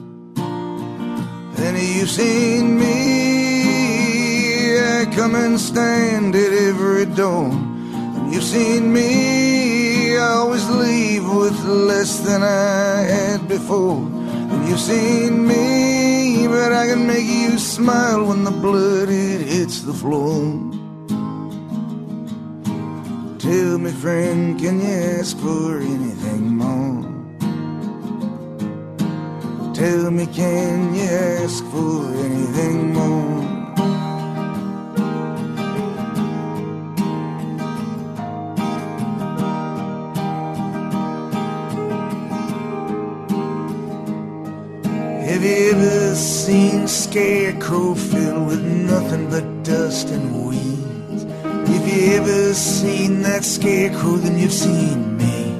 Then you've seen me. I come and stand at every door. And you've seen me. I always leave with less than I had before. And you've seen me, but I can make you smile when the blood it hits the floor. Tell me, friend, can you ask for anything more? Tell me, can you ask for anything more? Have Have you ever seen a scarecrow filled with nothing but dust and weeds? If you ever seen that scarecrow, then you've seen me.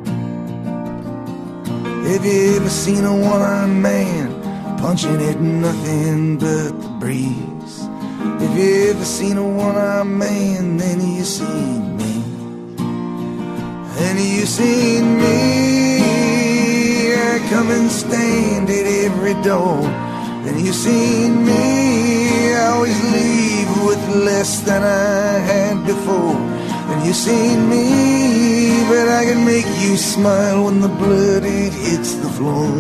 Have you ever seen a one-armed man punching at nothing but the breeze? If you ever seen a one-armed man, then you seen me. And you seen me, I come and stand at every door. And you seen me, I always leave with less than I had before. And you seen me, but I can make you smile when the blood it hits the floor.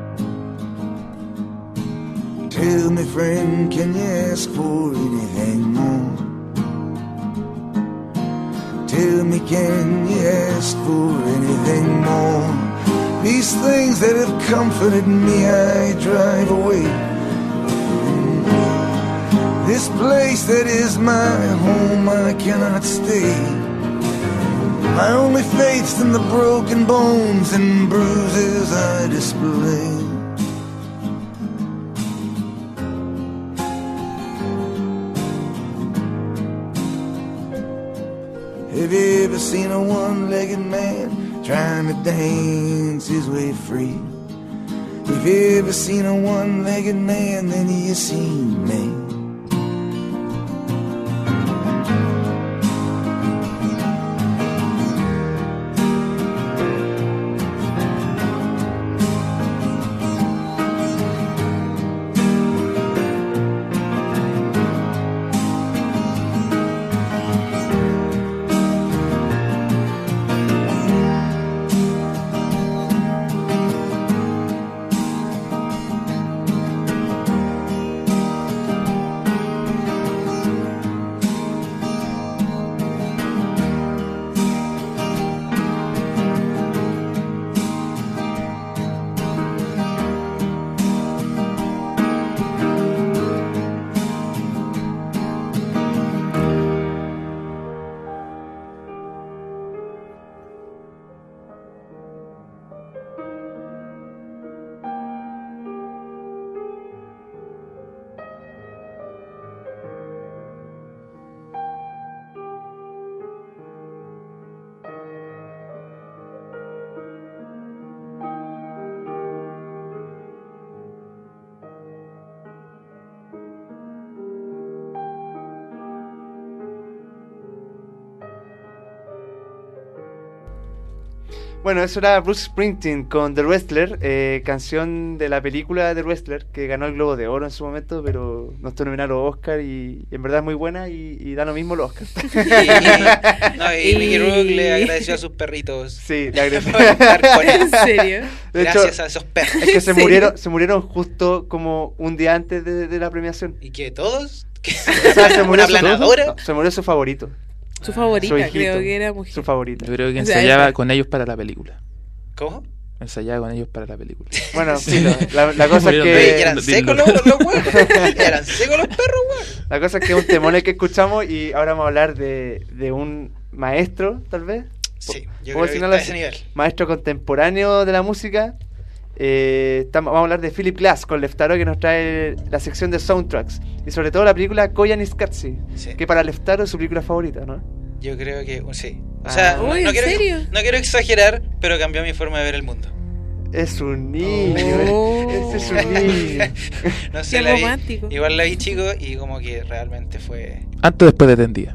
Tell me, friend, can you ask for anything more? Tell me, can you ask for anything more? These things that have comforted me, I drive away. This place that is my home, I cannot stay. My only faith's in the broken bones and bruises I display. Have you ever seen a one-legged man trying to dance his way free? If you ever seen a one-legged man, then you seen me. Bueno, eso era Bruce Springsteen con The Wrestler, canción de la película The Wrestler, que ganó el Globo de Oro en su momento, pero no estuvo nominado a los Oscar y en verdad es muy buena y da lo mismo los Oscar. Y Mickey Rourke le agradeció a sus perritos. Sí, le agradeció. por estar con él. ¿En serio? De Gracias hecho, a esos perros. Es que se ¿En murieron justo como un día antes de la premiación. ¿Y que todos? O sea, se murió ¿Una planadora? no, se murió su favorito. Su favorita, Su hijito, creo que era mujer. Su favorita. Yo creo que O sea, ensayaba esa. con ellos para la película. ¿Cómo? Ensayaba con ellos para la película. Bueno, sí, la cosa es Oye, que ¿eran secos los huevos? ¿Eran secos los perros, weón? la cosa es que es un temón el que escuchamos y ahora vamos a hablar de un maestro, tal vez. Sí, yo ¿Puedo creo que decirlo está a así? ese nivel. Maestro contemporáneo de la música. Vamos a hablar de Philip Glass con Leftaro, que nos trae la sección de soundtracks y sobre todo la película Koyaanisqatsi, Sí. que para Leftaro es su película favorita, ¿no? Yo creo que sí. O Ah. sea, Uy, ¿en serio? no quiero exagerar, pero cambió mi forma de ver el mundo. Es un niño, Oh. ese es un niño. No sé, Qué la vi- romántico. igual la vi chico y como que realmente fue Antes o después de Tendía.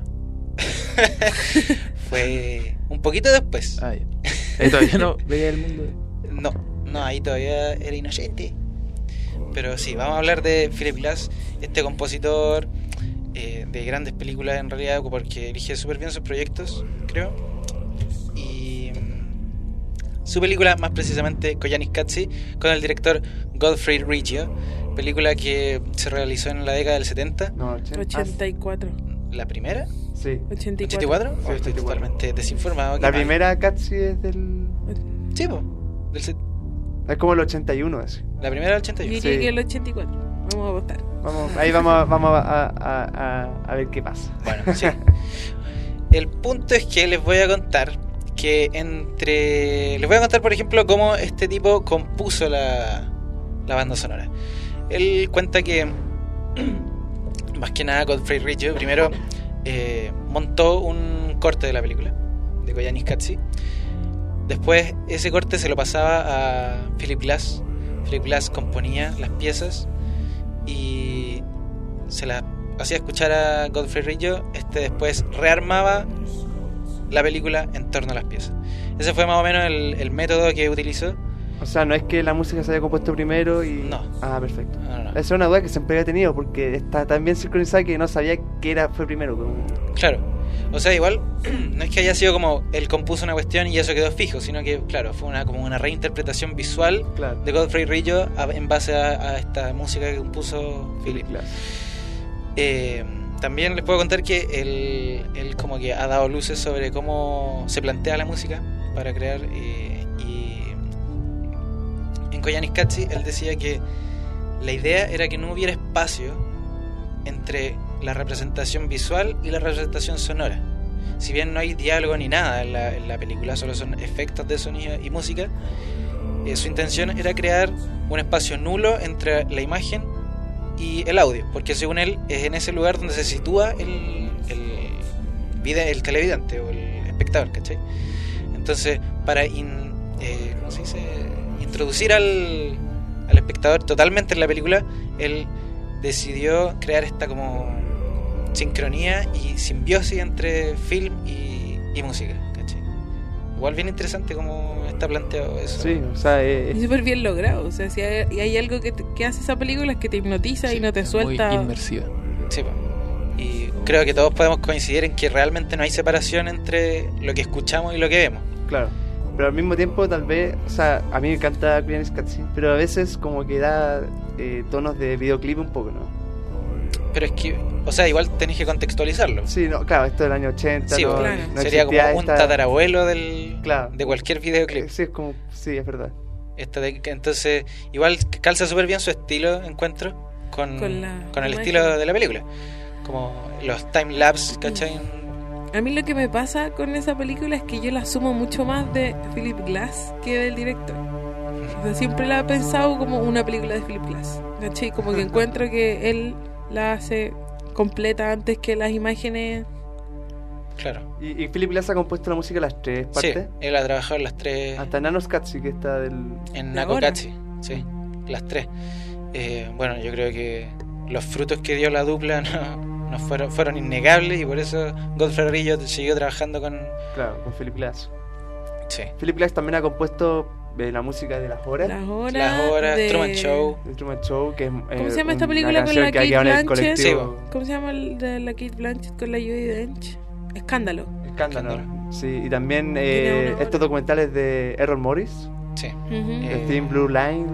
un poquito después. Ah, ya. Todavía no veía el mundo. No, ahí todavía era inocente. Pero sí, vamos a hablar de Philip Glass, este compositor de grandes películas en realidad, porque elige súper bien sus proyectos, creo. Y su película, más precisamente Koyaanisqatsi, con el director Godfrey Reggio, película que se realizó en la década del 70. No, 84. ¿La primera? sí. 84. 84. Sí, Estoy 84. totalmente desinformado. qué La mal. primera Katsi es del... Sí, po, Es como el 81 ese. la primera del 81. Diría Sí. que el 84. Vamos a votar. Ahí vamos a ver qué pasa. Bueno, sí. El punto es que les voy a contar les voy a contar, por ejemplo, cómo este tipo compuso la banda sonora. Él cuenta que más que nada Godfrey Riggio primero montó un corte de la película de Koyanis Katsi. Después ese corte se lo pasaba a Philip Glass. Philip Glass componía las piezas y se las hacía escuchar a Godfrey Riggio. Después rearmaba la película en torno a las piezas. Ese fue más o menos el método que utilizó. O sea, no es que la música se haya compuesto primero y... No. Ah, perfecto. No. Esa es una duda que siempre había tenido, porque está tan bien sincronizada que no sabía qué fue primero. Claro. O sea, igual, no es que haya sido como él compuso una cuestión y eso quedó fijo, sino que, claro, fue como una reinterpretación visual de Godfrey Riggio en base a esta música que compuso Philip. Glass. También les puedo contar que él como que ha dado luces sobre cómo se plantea la música para crear y en Koyanis Katsi él decía que la idea era que no hubiera espacio entre la representación visual y la representación sonora. Si bien no hay diálogo ni nada en la película, solo son efectos de sonido y música, su intención era crear un espacio nulo entre la imagen y el audio, porque según él es en ese lugar donde se sitúa el televidente o el espectador, ¿cachai? Entonces, para ¿cómo se dice? Introducir al espectador totalmente en la película, él decidió crear esta como sincronía y simbiosis entre film y música, ¿cachai? Igual bien interesante como está planteado eso. Sí, o sea... Es súper bien logrado, o sea, si hay algo que hace esa película es que te hipnotiza y no te suelta. Muy inmersiva. Sí, y creo que todos podemos coincidir en que realmente no hay separación entre lo que escuchamos y lo que vemos. Claro. Pero al mismo tiempo, tal vez, o sea, a mí me encanta Koyanis Katsi, pero a veces como que da tonos de videoclip un poco, ¿no? Pero es que, o sea, igual tenés que contextualizarlo. Sí, no, claro, esto del año 80, sí, no, claro. no sería como un tatarabuelo claro, de cualquier videoclip. Sí, es como, sí, es verdad. Entonces, igual calza súper bien su estilo, encuentro, con el estilo de la película. Como los time-lapse, ¿cachai? A mí lo que me pasa con esa película es que yo la asumo mucho más de Philip Glass que del director. O sea, siempre la he pensado como una película de Philip Glass, ¿cachai? Como que encuentro que él la hace completa antes que las imágenes. Claro. ¿Y Philip Glass ha compuesto la música de las tres partes? Sí, él ha trabajado en las tres. Hasta Nanos Katsi, que está en Nako Katsi, sí, las tres. Bueno, yo creo que los frutos que dio la dupla no fueron innegables y por eso Godfrey Riggio siguió trabajando con Philip Glass. Sí. Philip Glass también ha compuesto la música de Las Horas, de Truman Show. El Truman Show, que es ¿cómo se llama esta película con la que ha quedado en el Kate Blanchett? colectivo. ¿Cómo se llama el de la Kate Blanchett con la Judi Dench? Escándalo. Sí, y también Tiene estos documentales de Errol Morris, Sí. The Thin Blue Line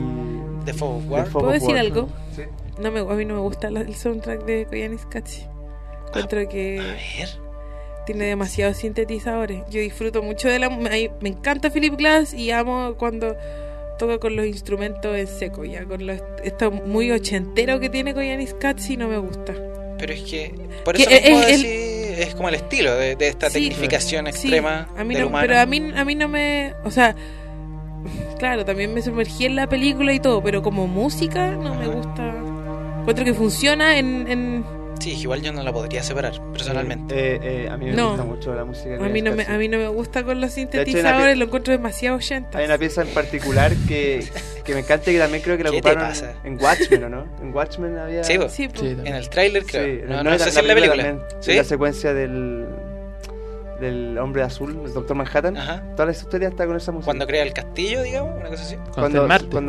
y The Fog of War. ¿Puedo decir algo? Sí. A mí no me gusta el soundtrack de Koyanis Katsi. Encuentro que A ver. tiene demasiados sintetizadores. Yo disfruto mucho de me encanta Philip Glass y amo cuando toca con los instrumentos en seco, ya con esto muy ochentero que tiene Koyanis Katsi no me gusta. Pero es que por eso mismo es como el estilo de esta tecnificación extrema del humano. Pero a mí no me, o sea, claro, también me sumergí en la película y todo, pero como música no me gusta. Encuentro que funciona en Sí, igual yo no la podría separar personalmente. A mí me gusta mucho la música de a mí no me gusta con los sintetizadores, lo encuentro demasiado 80. Hay una pieza en particular que me encanta y que también creo que la ¿Qué ocuparon te pasa? en Watchmen, ¿o no? En Watchmen había... Sí, Sí, Sí, en el tráiler creo. Sí, no sé si en la película. también, ¿Sí? en la secuencia del hombre azul, el Doctor Manhattan. Ajá. Toda la historia está con esa música. Cuando crea el castillo, digamos, una cosa así. Cuando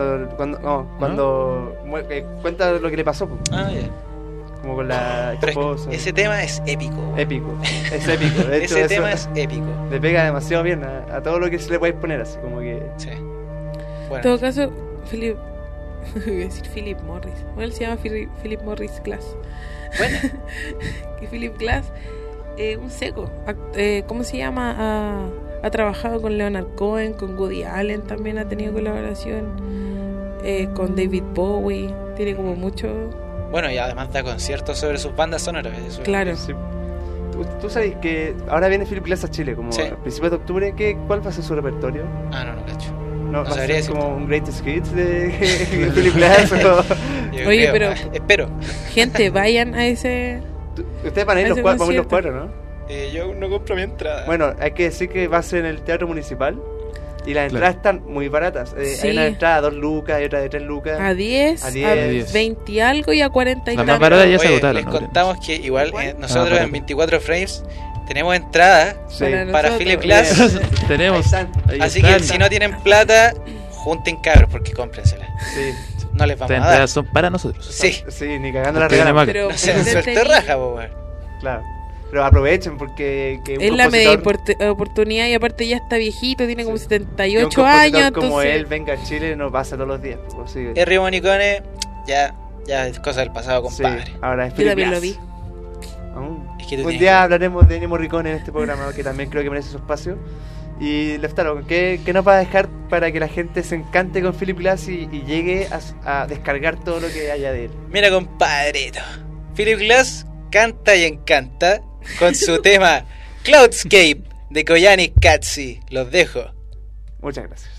¿No? cuenta lo que le pasó, pues, Ah, ya. como con la Pero esposa. ese tema es épico. Épico, es épico. De hecho, Ese eso tema es épico. le pega demasiado bien a todo lo que se le puede poner, así como que... Sí. En Bueno, todo caso, Philip voy a decir Philip Morris. Bueno, él se llama Philip Morris Glass. bueno. Que Philip Glass un seco. ¿Cómo se llama? Ha trabajado con Leonard Cohen, con Woody Allen también ha tenido colaboración, con David Bowie. Tiene como mucho... Bueno, y además da conciertos sobre sus bandas sonoras. Eso. Claro. Sí. ¿Tú sabes que ahora viene Philip Glass a Chile, como Sí. a principios de octubre? ¿Cuál va a ser su repertorio? Ah, no cacho. No, va a sabría ser decir. como un greatest hits de Philip Glass. Yo Oye, creo, pero- espero. Gente, vayan a ese... Ustedes van a ir Ese vamos a ir los concierto. 4, ¿no? Yo aún no compro mi entrada. Bueno, hay que decir que va a ser en el Teatro Municipal. Y las entradas están muy baratas. Sí. Hay una entrada a 2 lucas, hay otra de 3 lucas. A 10, A a 10. 20 y algo y a 40 y La más tanto. barata ya se Oye, agotaron, les ¿no? contamos que igual nosotros para- en 24 frames tenemos entradas Sí. para nosotros. Philip Glass. Tenemos. Ahí están. Ahí Así que están. si no tienen plata, junten cabros porque cómprensela. Sí, No les vamos Estas a dar. entradas son para nosotros. Sí, sí, ni cagando la Porque viene regalamos. Maca. Pero no sean prendete suerte ahí. raja, po, weón. Claro. Pero aprovechen porque que un Es la media compositor- oportunidad y aparte ya está viejito, tiene como Sí. que un 78 compositor años. como Entonces, él venga a Chile no pasa todos los días. Pues, sí. Henry Monicone, ya es cosa del pasado, Sí, compadre. ahora es yo Philip también lo Glass. vi. Aún. Es que tú Un tienes- día hablaremos de Ennio Morricone en este programa, que también creo que merece su espacio. Y Leftaro, ¿qué nos va a dejar para que la gente se encante con Philip Glass y llegue a descargar todo lo que haya de él? Mira, compadrito. Philip Glass canta y encanta con su tema Cloudscape de Koyani Katsi. Los dejo. Muchas gracias.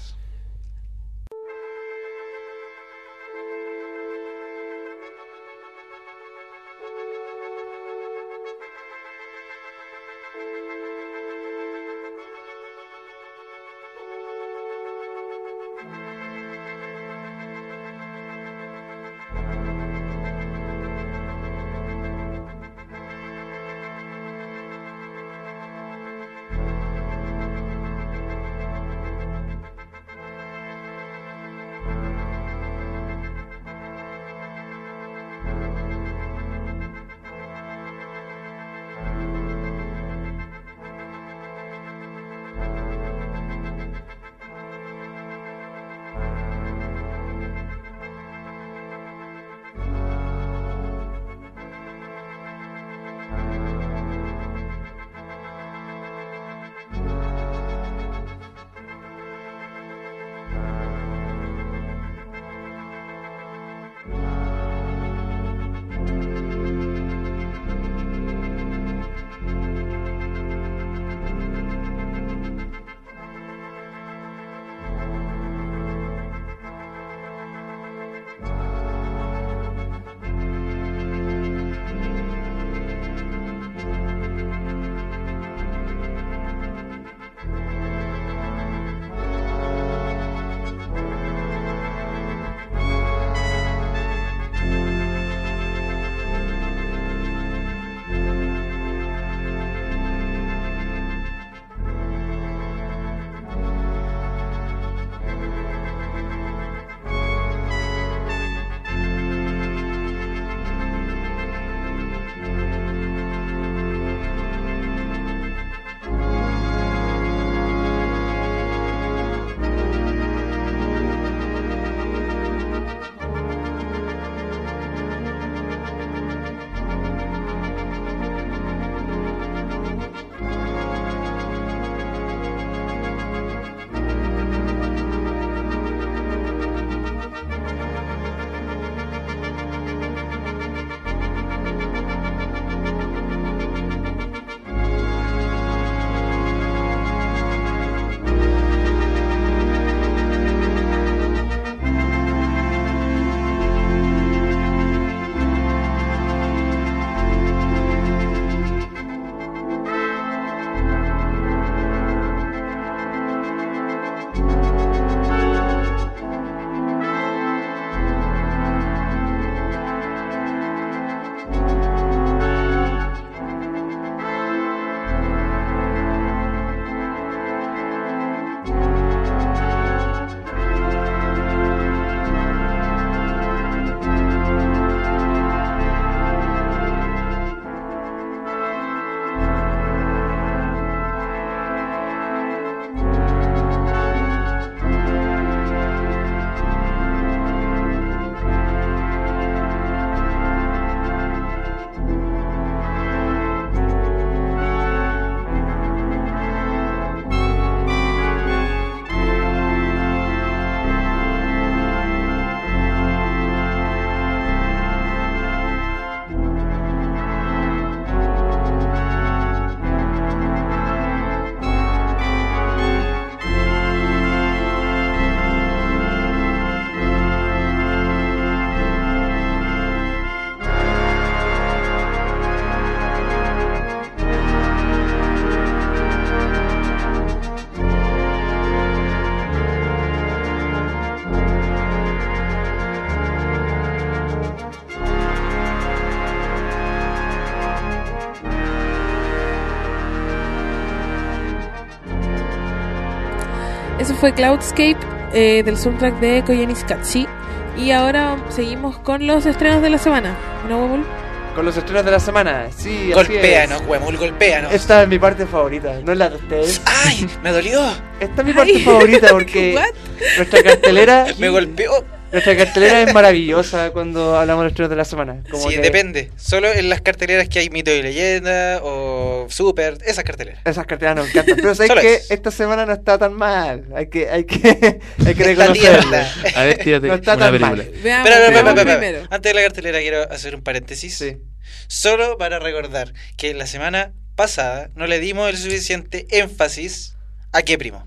fue Cloudscape del soundtrack de Koyanis Katsi. Y ahora seguimos con los estrenos de la semana. ¿No, Huemul? Con los estrenos de la semana, sí, así Golpéanos, es. Huemul, golpéanos. Esta es mi parte favorita, no es la de ustedes. ¡Ay! ¡Me dolió! Esta es mi parte favorita porque What? nuestra cartelera Me golpeó. nuestra cartelera es maravillosa cuando hablamos de los estrenos de la semana. Como Sí, que depende. Solo en las carteleras que hay Mito y Leyenda o Super, esas carteleras. Esas carteleras nos encantan. Pero sabes Solo que eso. esta semana no está tan mal. Hay que Está reconocerlo. tierna. A ver, tírate No está una tan película. mal. Veamos, Espera, veamos espera. primero. Antes de la cartelera quiero hacer un paréntesis. Sí. Solo para recordar que la semana pasada no le dimos el suficiente énfasis a qué primo.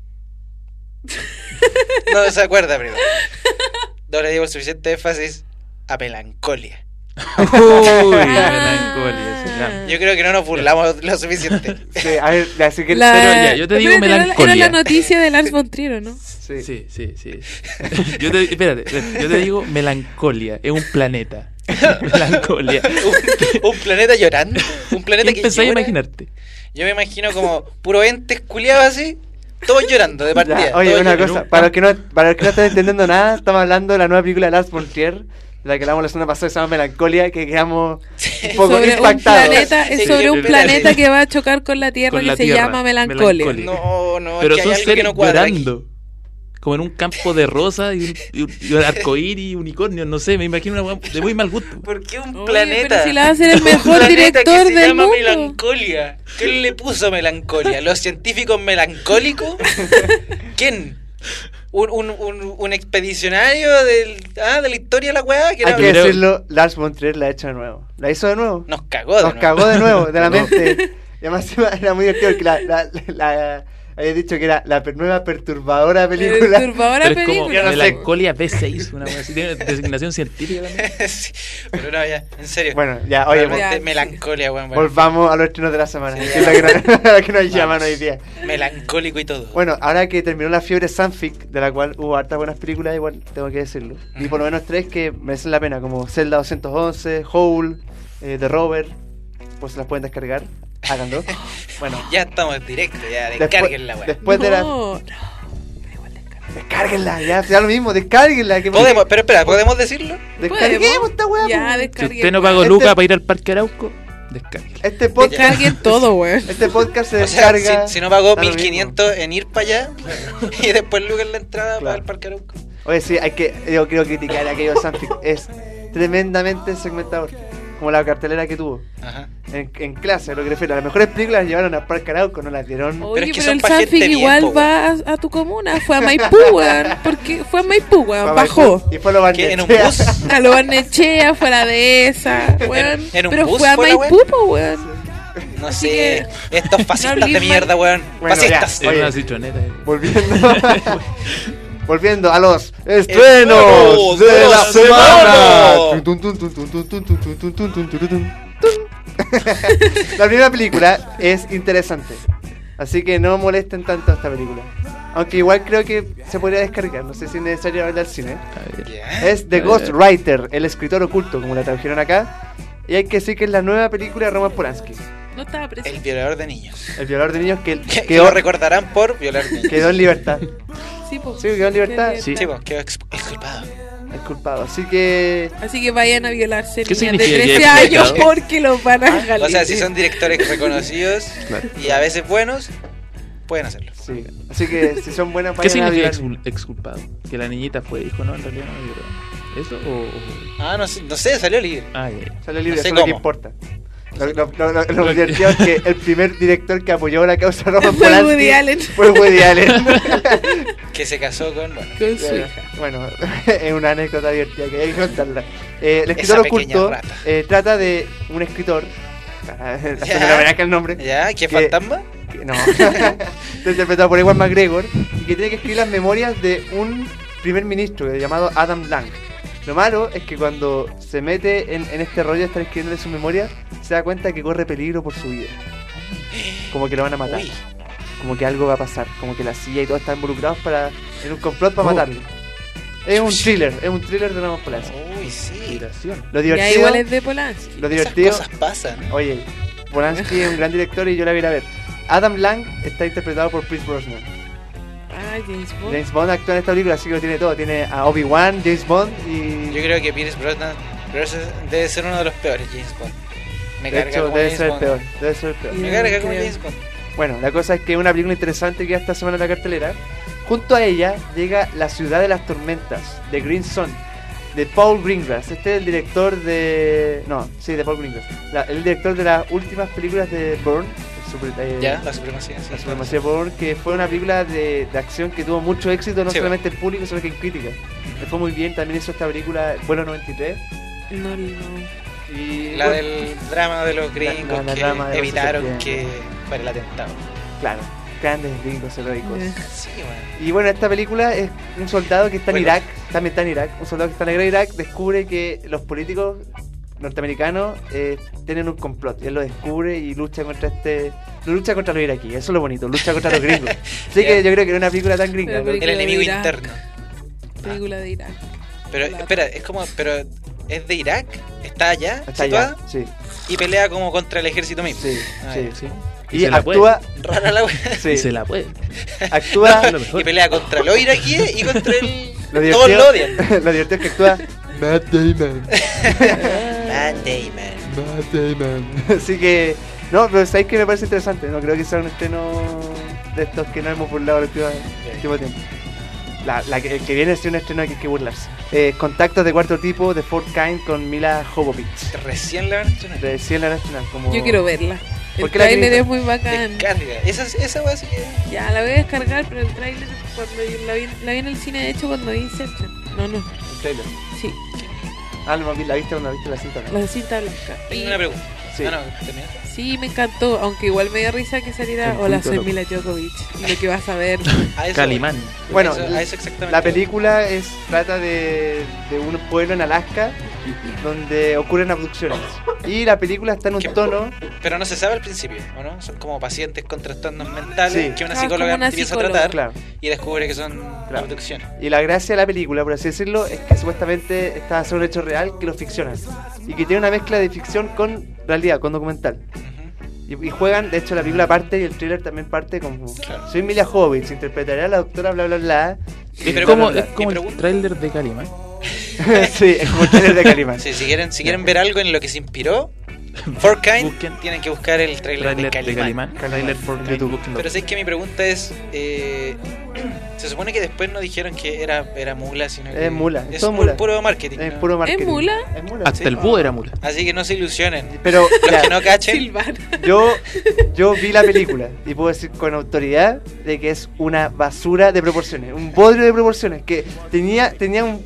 No se acuerda, primo. No le dimos el suficiente énfasis a Melancolia. Uy, melancolía. sí, ya. Yo creo que no nos burlamos lo suficiente. Sí, a ver, así que La- Pero ya, yo te digo Espérate, melancolía. Era la noticia de Lars von Trier, ¿no? sí. Sí. Espérate, yo te digo melancolia, es un planeta. Melancolia. Un planeta llorando. Un planeta ¿Qué que empezáis a llora. imaginarte? Yo me imagino como puro entes culiados así, todos llorando de partida. Ya, oye, todos una llorando. cosa, para los que no están entendiendo nada, estamos hablando de la nueva película de Lars von Trier, de la que hablamos la semana pasada, se llama Melancolia, que quedamos un poco Sobre un impactados. planeta, es Sí, sobre un sí. planeta que va a chocar con la Tierra Con que la se Tierra, llama Melancolia. Melancolia. No, Pero es que son hay algo que seres no cuadra aquí. llorando. Como en un campo de rosa y un arcoíris y unicornio, no sé, me imagino una weá de muy mal gusto. ¿Por qué un Oye, planeta? pero si la va a ser el Un mejor planeta director que se del llama mundo. Melancolia. ¿Quién le puso melancolia? ¿Los científicos melancólicos? ¿Quién? ¿Un expedicionario de la historia de la weá? Que Hay era- que Yo creo- decirlo, Lars von Trier la ha hecho de nuevo. La hizo de nuevo. Nos cagó de Nos nuevo. cagó de nuevo, de la No. mente. Y además era muy divertido que había dicho que era la nueva perturbadora película. Perturbadora Pero es como película. Yo no sé. melancolia B6, una weá así, tiene designación científica también. Sí, pero no, ya, en serio. Bueno, ya, oye, Realmente Ya, melancolia, weón. bueno. volvamos a los estrenos de la semana. Sí, Que es la que nos llaman Vamos. hoy día. Melancólico y todo. Bueno, ahora que terminó la fiebre Sanfic, de la cual hubo hartas buenas películas, igual tengo que decirlo. Y por lo menos 3 que merecen la pena, como Zelda 211, Howl, The Rover. Pues se las pueden descargar, háganlo. Bueno, Ya estamos en directo, ya, después, descarguen la weá. después de la... No, Descárguenla, ya, sea lo mismo, descárguenla. Que Podemos, pero espera, ¿podemos decirlo? Descarguemos esta weá. Ya, po. Si descarguen. usted no pagó Este- Luca para ir al Parque Arauco, descargue. Este podcast, Descarguen todo, weón. este podcast se O sea, descarga. si no pagó da lo 1500 en ir para allá y después luego en la entrada Claro. para el Parque Arauco. mismo. Oye, sí, yo quiero criticar a aquello de Sanfic. Es tremendamente segmentador. Como la cartelera que tuvo. Ajá. En clase, a lo que refiero. Las mejores películas las llevaron a Parque Arauco, no las dieron. Oye, es que pero son el pa' gente Sanfic bien, igual po, va a tu comuna. Fue a Maipú, weón. Porque fue a Maipú, weón. Para Bajó. Maipú, y fue lo ¿Qué, en un Barnechea. bus? A lo Barnechea, fue a la dehesa, weón. ¿En un Pero bus fue a fue la Maipú, po, weón. No Así sé, estos fascistas no de hablé mierda, weón. Bueno, Fascistas. ya. Oye. Era una citroneta. Volviendo. Volviendo a los Estrenos estrenos de de la la semana. semana. La primera película es interesante, así que no molesten tanto a esta película. Aunque igual creo que se podría descargar, no sé si es necesario verla al cine. A ver. Ya. Es The Ghostwriter, el escritor oculto, como la tradujeron acá. Y hay que decir que es la nueva película de Roman Polanski, No estaba El presente. violador de niños. el violador de niños que Que quedó, lo recordarán por violar niños. quedó en libertad. Sí, po. Sí, quedó en libertad. Sí. Sí, pues, quedó exculpado. Es culpado, así que Así que vayan a violarse ¿Qué niñas de significa 13 que años explicado? porque los van a jalar. O sea, si son directores reconocidos Claro. y a veces buenos, pueden hacerlo. sí. Así que si son buenas ¿Qué vayan a significa violar. exculpado? Que la niñita fue hijo, ¿no? En realidad no violó. ¿Eso o...? Ah, no sé, salió libre. Ah, ya. Sale libre, No sé eso es lo que cómo. importa. Lo divertido es que el primer director que apoyó la causa Roman Fue Polanski Woody Allen. fue Woody Allen. Que se casó con, bueno, Con su hija. Bueno, es una anécdota divertida que hay que contarla. El escritor Esa pequeña oculto rata. trata de un escritor. Haciendo Ya. la verdad que el nombre. ¿ya? ¿Qué Que- fantasma? que no. Está interpretado por Ewan McGregor. Y que tiene que escribir las memorias de un primer ministro llamado Adam Lang. Lo malo es que cuando se mete en este rollo de estar escribiendo su memoria, se da cuenta que corre peligro por su vida. Como que lo van a matar. Uy, Como que algo va a pasar. Como que la CIA y todo están involucrados en un complot para Oh. matarlo. Es un thriller de Roman Polanski. uy, sí. Inspiración. Lo Ya divertido, igual es de Polanski. lo Esas divertido, cosas pasan. oye, Polanski es un gran director y yo la voy a ir a ver. Adam Lang está interpretado por Pierce Brosnan. James Bond actúa en esta película, así que lo tiene todo. Tiene a Obi-Wan, James Bond y... Yo creo que Pierce Brosnan debe ser uno de los peores James Bond. Me de carga hecho, como debe James ser el Bond. peor. Debe ser el peor. Me carga como Creo. James Bond. Bueno, la cosa es que una película interesante que esta semana en la cartelera. Junto a ella llega La Ciudad de las Tormentas, de Green Sun, de Paul Greengrass. Este es el director de... No, sí, de Paul Greengrass. El director de las últimas películas de Bourne. Ya, la supremacía. Sí, La Supremacía de Bourne, que fue una película de acción que tuvo mucho éxito, no Sí, solamente en público, sino que en crítica. Le fue muy bien, también hizo esta película, Vuelo 93. No. Y, La bueno, del drama de los gringos la que drama de los evitaron serpientes. que fuera el atentado. Claro, grandes gringos heroicos. Sí, man. Y bueno, esta película es un soldado que está en Bueno. Irak, también está en Irak, un soldado que está en la guerra de Irak, descubre que los políticos norteamericanos tienen un complot, y él lo descubre y lucha contra los iraquíes, eso es lo bonito, lucha contra los gringos. Así que yo creo que era una película tan gringa. Pero ¿no? El enemigo de Irak. interno. Película de Irak. Pero espera, pero es de Irak, está allá, Está situada, allá, sí, y pelea como contra el ejército mismo. sí, Ah, sí. ya. Sí. Y se la actúa, Rara la wea. sí, Y se la puede. actúa, Lo mejor. Y pelea contra los iraquíes y contra el... lo Todos lo odian. lo divertido es que actúa Matt Damon. Matt Damon. Matt Damon. Así que, no, pero sabéis que me parece interesante. No creo que sea un estreno de estos que no hemos burlado el último tiempo. El que viene es un estreno que hay que burlarse. Contactos de cuarto tipo, de Fourth Kind con Mila Jovovich. Recién la van a estrenar. Recién la van a estrenar. Como... Yo quiero verla. ¿Por El qué la tráiler queréis es muy bacán. Descarga. Esa wea sí que... Ya, la voy a descargar, pero el tráiler cuando yo la vi en el cine, de hecho, cuando vi Inception. No. El trailer. Sí, Ah, no, la viste cuando viste la cinta. ¿no? la cinta blanca. Tengo una pregunta. Sí. Ah, no, termina. Sí, me encantó, aunque igual me dio risa que saliera El Hola, punto soy loco. Mila Djokovic. Y lo que vas a ver. A eso Calimán. voy. Bueno, A eso exactamente. La película trata de un pueblo en Alaska donde ocurren abducciones. Y la película está en un ¿Qué? tono... Pero no se sabe al principio, ¿o no? Son como pacientes con trastornos mentales Sí. que una Ah, psicóloga como una empieza psicóloga. a tratar Claro. y descubre que son Claro. abducciones. Y la gracia de la película, por así decirlo, es que supuestamente está basado en un hecho real que lo ficcionan. Y que tiene una mezcla de ficción con realidad, con documental. Ujú. Y juegan, de hecho la película parte y el thriller también parte como... Claro. Soy Mila Jovovich, interpretaré a la doctora bla bla bla. Mi Es pregunta- como, bla, es bla, como mi el pregunta- tráiler de Calimán. Sí, es como el trailer de Calimán. Sí, si quieren ver algo en lo que se inspiró, For Kind, Busquen. tienen que buscar el trailer de Tráiler de Calimán. Calimán. Tráiler por YouTube. YouTube. búsquenlo. Pero sé que mi pregunta es, se supone que después no dijeron que era mula, sino que Es mula, es es todo mula. puro marketing. Es ¿no? puro marketing. mula? Es mula. Hasta Sí. el búho era mula. Así que no se ilusionen. Pero Los ya, que no cachen, Silvana. yo vi la película y puedo decir con autoridad de que es una basura de proporciones, un bodrio de proporciones que tenía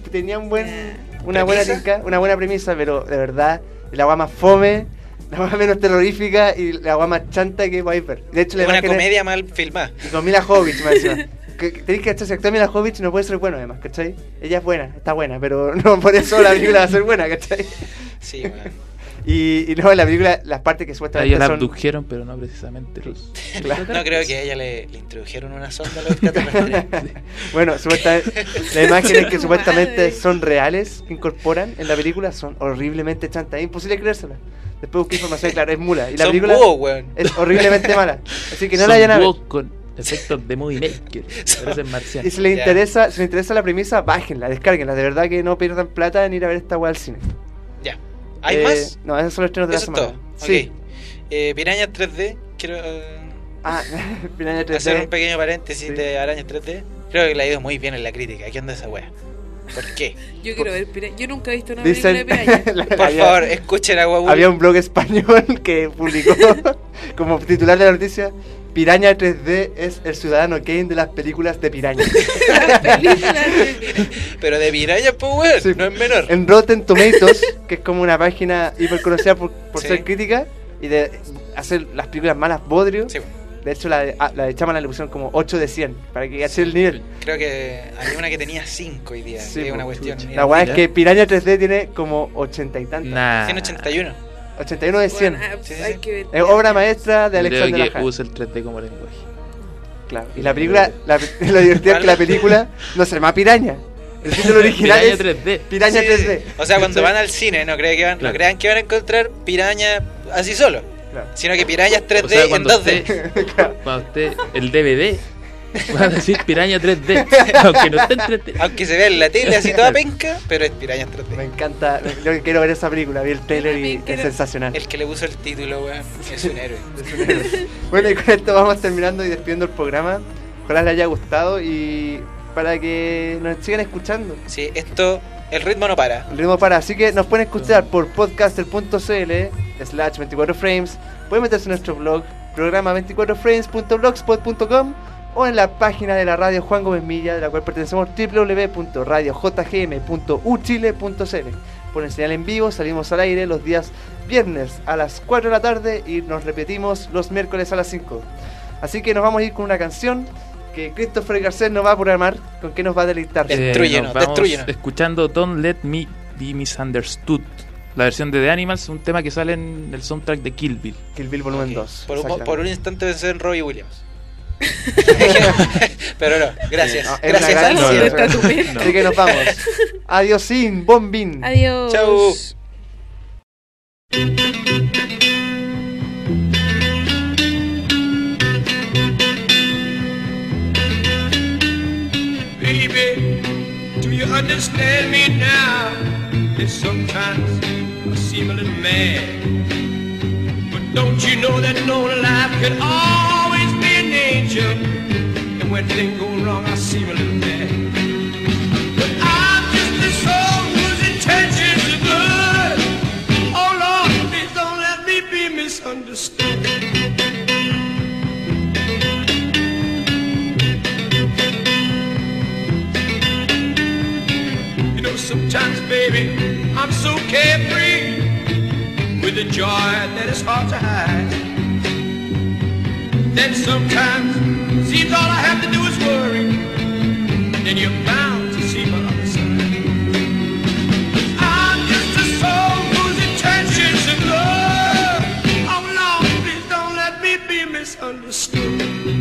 un buen una buena ¿Premisa? tinca, una buena premisa, pero de verdad la agua más fome, la agua menos terrorífica y la agua más chanta que podéis ver. De hecho, la es una imagen es- comedia mal filmada. y con Mila Jovovich más encima. Tenéis que cachar, si actúa Mila Jovovich no puede ser bueno además, ¿cachai? Ella es buena, está buena, pero no por eso la película va a ser buena, ¿cachai? Sí, weón. Y no, en la película, las partes que A supuestamente ella la son... abdujeron, pero no precisamente los. Claro. No creo que a ella le introdujeron una sonda a los extraterrestres. Bueno, supuestamente, las imágenes que Su supuestamente madre. son reales que incorporan en la película son horriblemente chantas. Es imposible creérselas. Después busqué información, claro, es mula. Y la Son película búhos, weón. es horriblemente mala. Así que no Son la vayan a ver. búhos con efectos de movie maker. Parecen marcianos. Y si les Ya. interesa la premisa, bájenla, descárguenla. De verdad que no pierdan plata en ir a ver esta weá al cine. Ya. ¿Hay más? No, esos son los estrenos de la Eso es semana. todo. Sí. Ok. Pirañas 3D. Quiero Ah, Piranha 3D. hacer un pequeño paréntesis Sí. de Arañas 3D. Creo que le ha ido muy bien en la crítica. ¿Qué onda esa wea? ¿Por qué? Yo quiero ver piraña. Yo nunca he visto una Dicen, película de piraña. Por había- favor, escuchen a Guaul. Había un blog español que publicó como titular de la noticia: Piraña 3D es el ciudadano Kane de las películas de piraña. La película de- Pero de pirañas, pues weón. Sí. No es menor. En Rotten Tomatoes, que es como una página hiper conocida por Sí. ser crítica y de hacer las películas malas bodrio. Sí, De hecho, la de Chamalan le pusieron como 8 de 100 para que cache el nivel. creo que había una que tenía 5 hoy día. Sí, que es una po, cuestión. chucha. La weá es mira. que Piraña 3D tiene como 80 y tantas. Nah. 181. 81 de 100. Bueno, Sí, sí, hay sí. que ver. Es obra maestra de Creo Alexander que Aja. usa el 3D como lenguaje. Claro. Y la película, lo divertido es que la película no se llama Piraña. El título original Piraña es 3D. Piraña Sí, 3D. O sea, cuando Sí. van al cine, no crean Claro. que van a encontrar piraña así solo. Claro. Sino que pirañas 3D O sea, en cuando 2D. usted, cuando usted, el DVD Voy a decir Piraña 3D, aunque no esté en 3D. Aunque se vea en la tele así toda penca, pero es Pirañas Me 3D. encanta, yo quiero ver esa película, vi el trailer y es sensacional. El que le puso el título, weón, es un héroe. Bueno, y con esto vamos terminando y despidiendo el programa. Ojalá les haya gustado y para que nos sigan escuchando. Sí, esto, el ritmo no para. El ritmo para, así que nos pueden escuchar por podcaster.cl/24frames. Pueden meterse en nuestro blog, programa24frames.blogspot.com, o en la página de la radio Juan Gómez Milla, de la cual pertenecemos, www.radiojgm.uchile.cl. Ponen señal en vivo, salimos al aire los días viernes a las 4 de la tarde y nos repetimos los miércoles a las 5. Así que nos vamos a ir con una canción que Christopher Garcés nos va a programar. ¿Con qué nos va a deleitar? Destrúyenos, Nos vamos destrúyenos. escuchando Don't Let Me Be Misunderstood, la versión de The Animals, un tema que sale en el soundtrack de Kill Bill. Kill Bill Volumen Ok. 2. Por un instante pensé en Robbie Williams. Pero no, gracias. No, es Gracias una al gran- cielo. Está tu mente. Así que nos vamos. Adiosín, bombín. Adiós. Chau. Baby, do you understand me now? That sometimes I seem a little mad. But don't you know that no life can always be an angel? And when things go wrong, I seem a little mad. But I'm just a soul whose intentions are good. Oh Lord, please don't let me be misunderstood. You know, sometimes, baby, I'm so carefree with a joy that is hard to hide. Then sometimes, seems all I have to do is worry. Then you're bound to see my other side. I'm just a soul whose intentions are good. Oh Lord, please don't let me be misunderstood.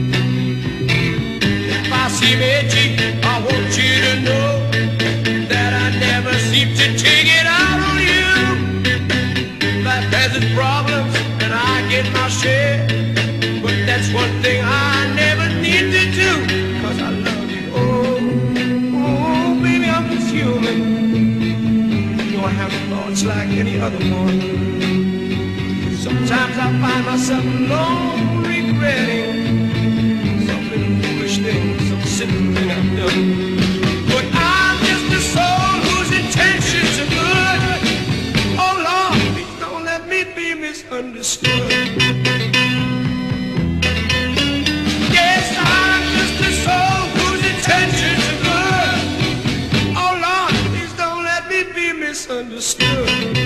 If I seem edgy, I want you to know that I never seem to take it out on you. Life has its problems and I get my share, but that's one thing I never need to do, 'cause I love you. Oh, baby, I'm just human. You know I have thoughts like any other one. Sometimes I find myself alone regretting some little foolish thing, some simple thing I've done. But I'm just a soul whose intentions are good. Oh Lord, please don't let me be misunderstood. Yes, I'm just a soul whose intentions are good. Oh Lord, please don't let me be misunderstood.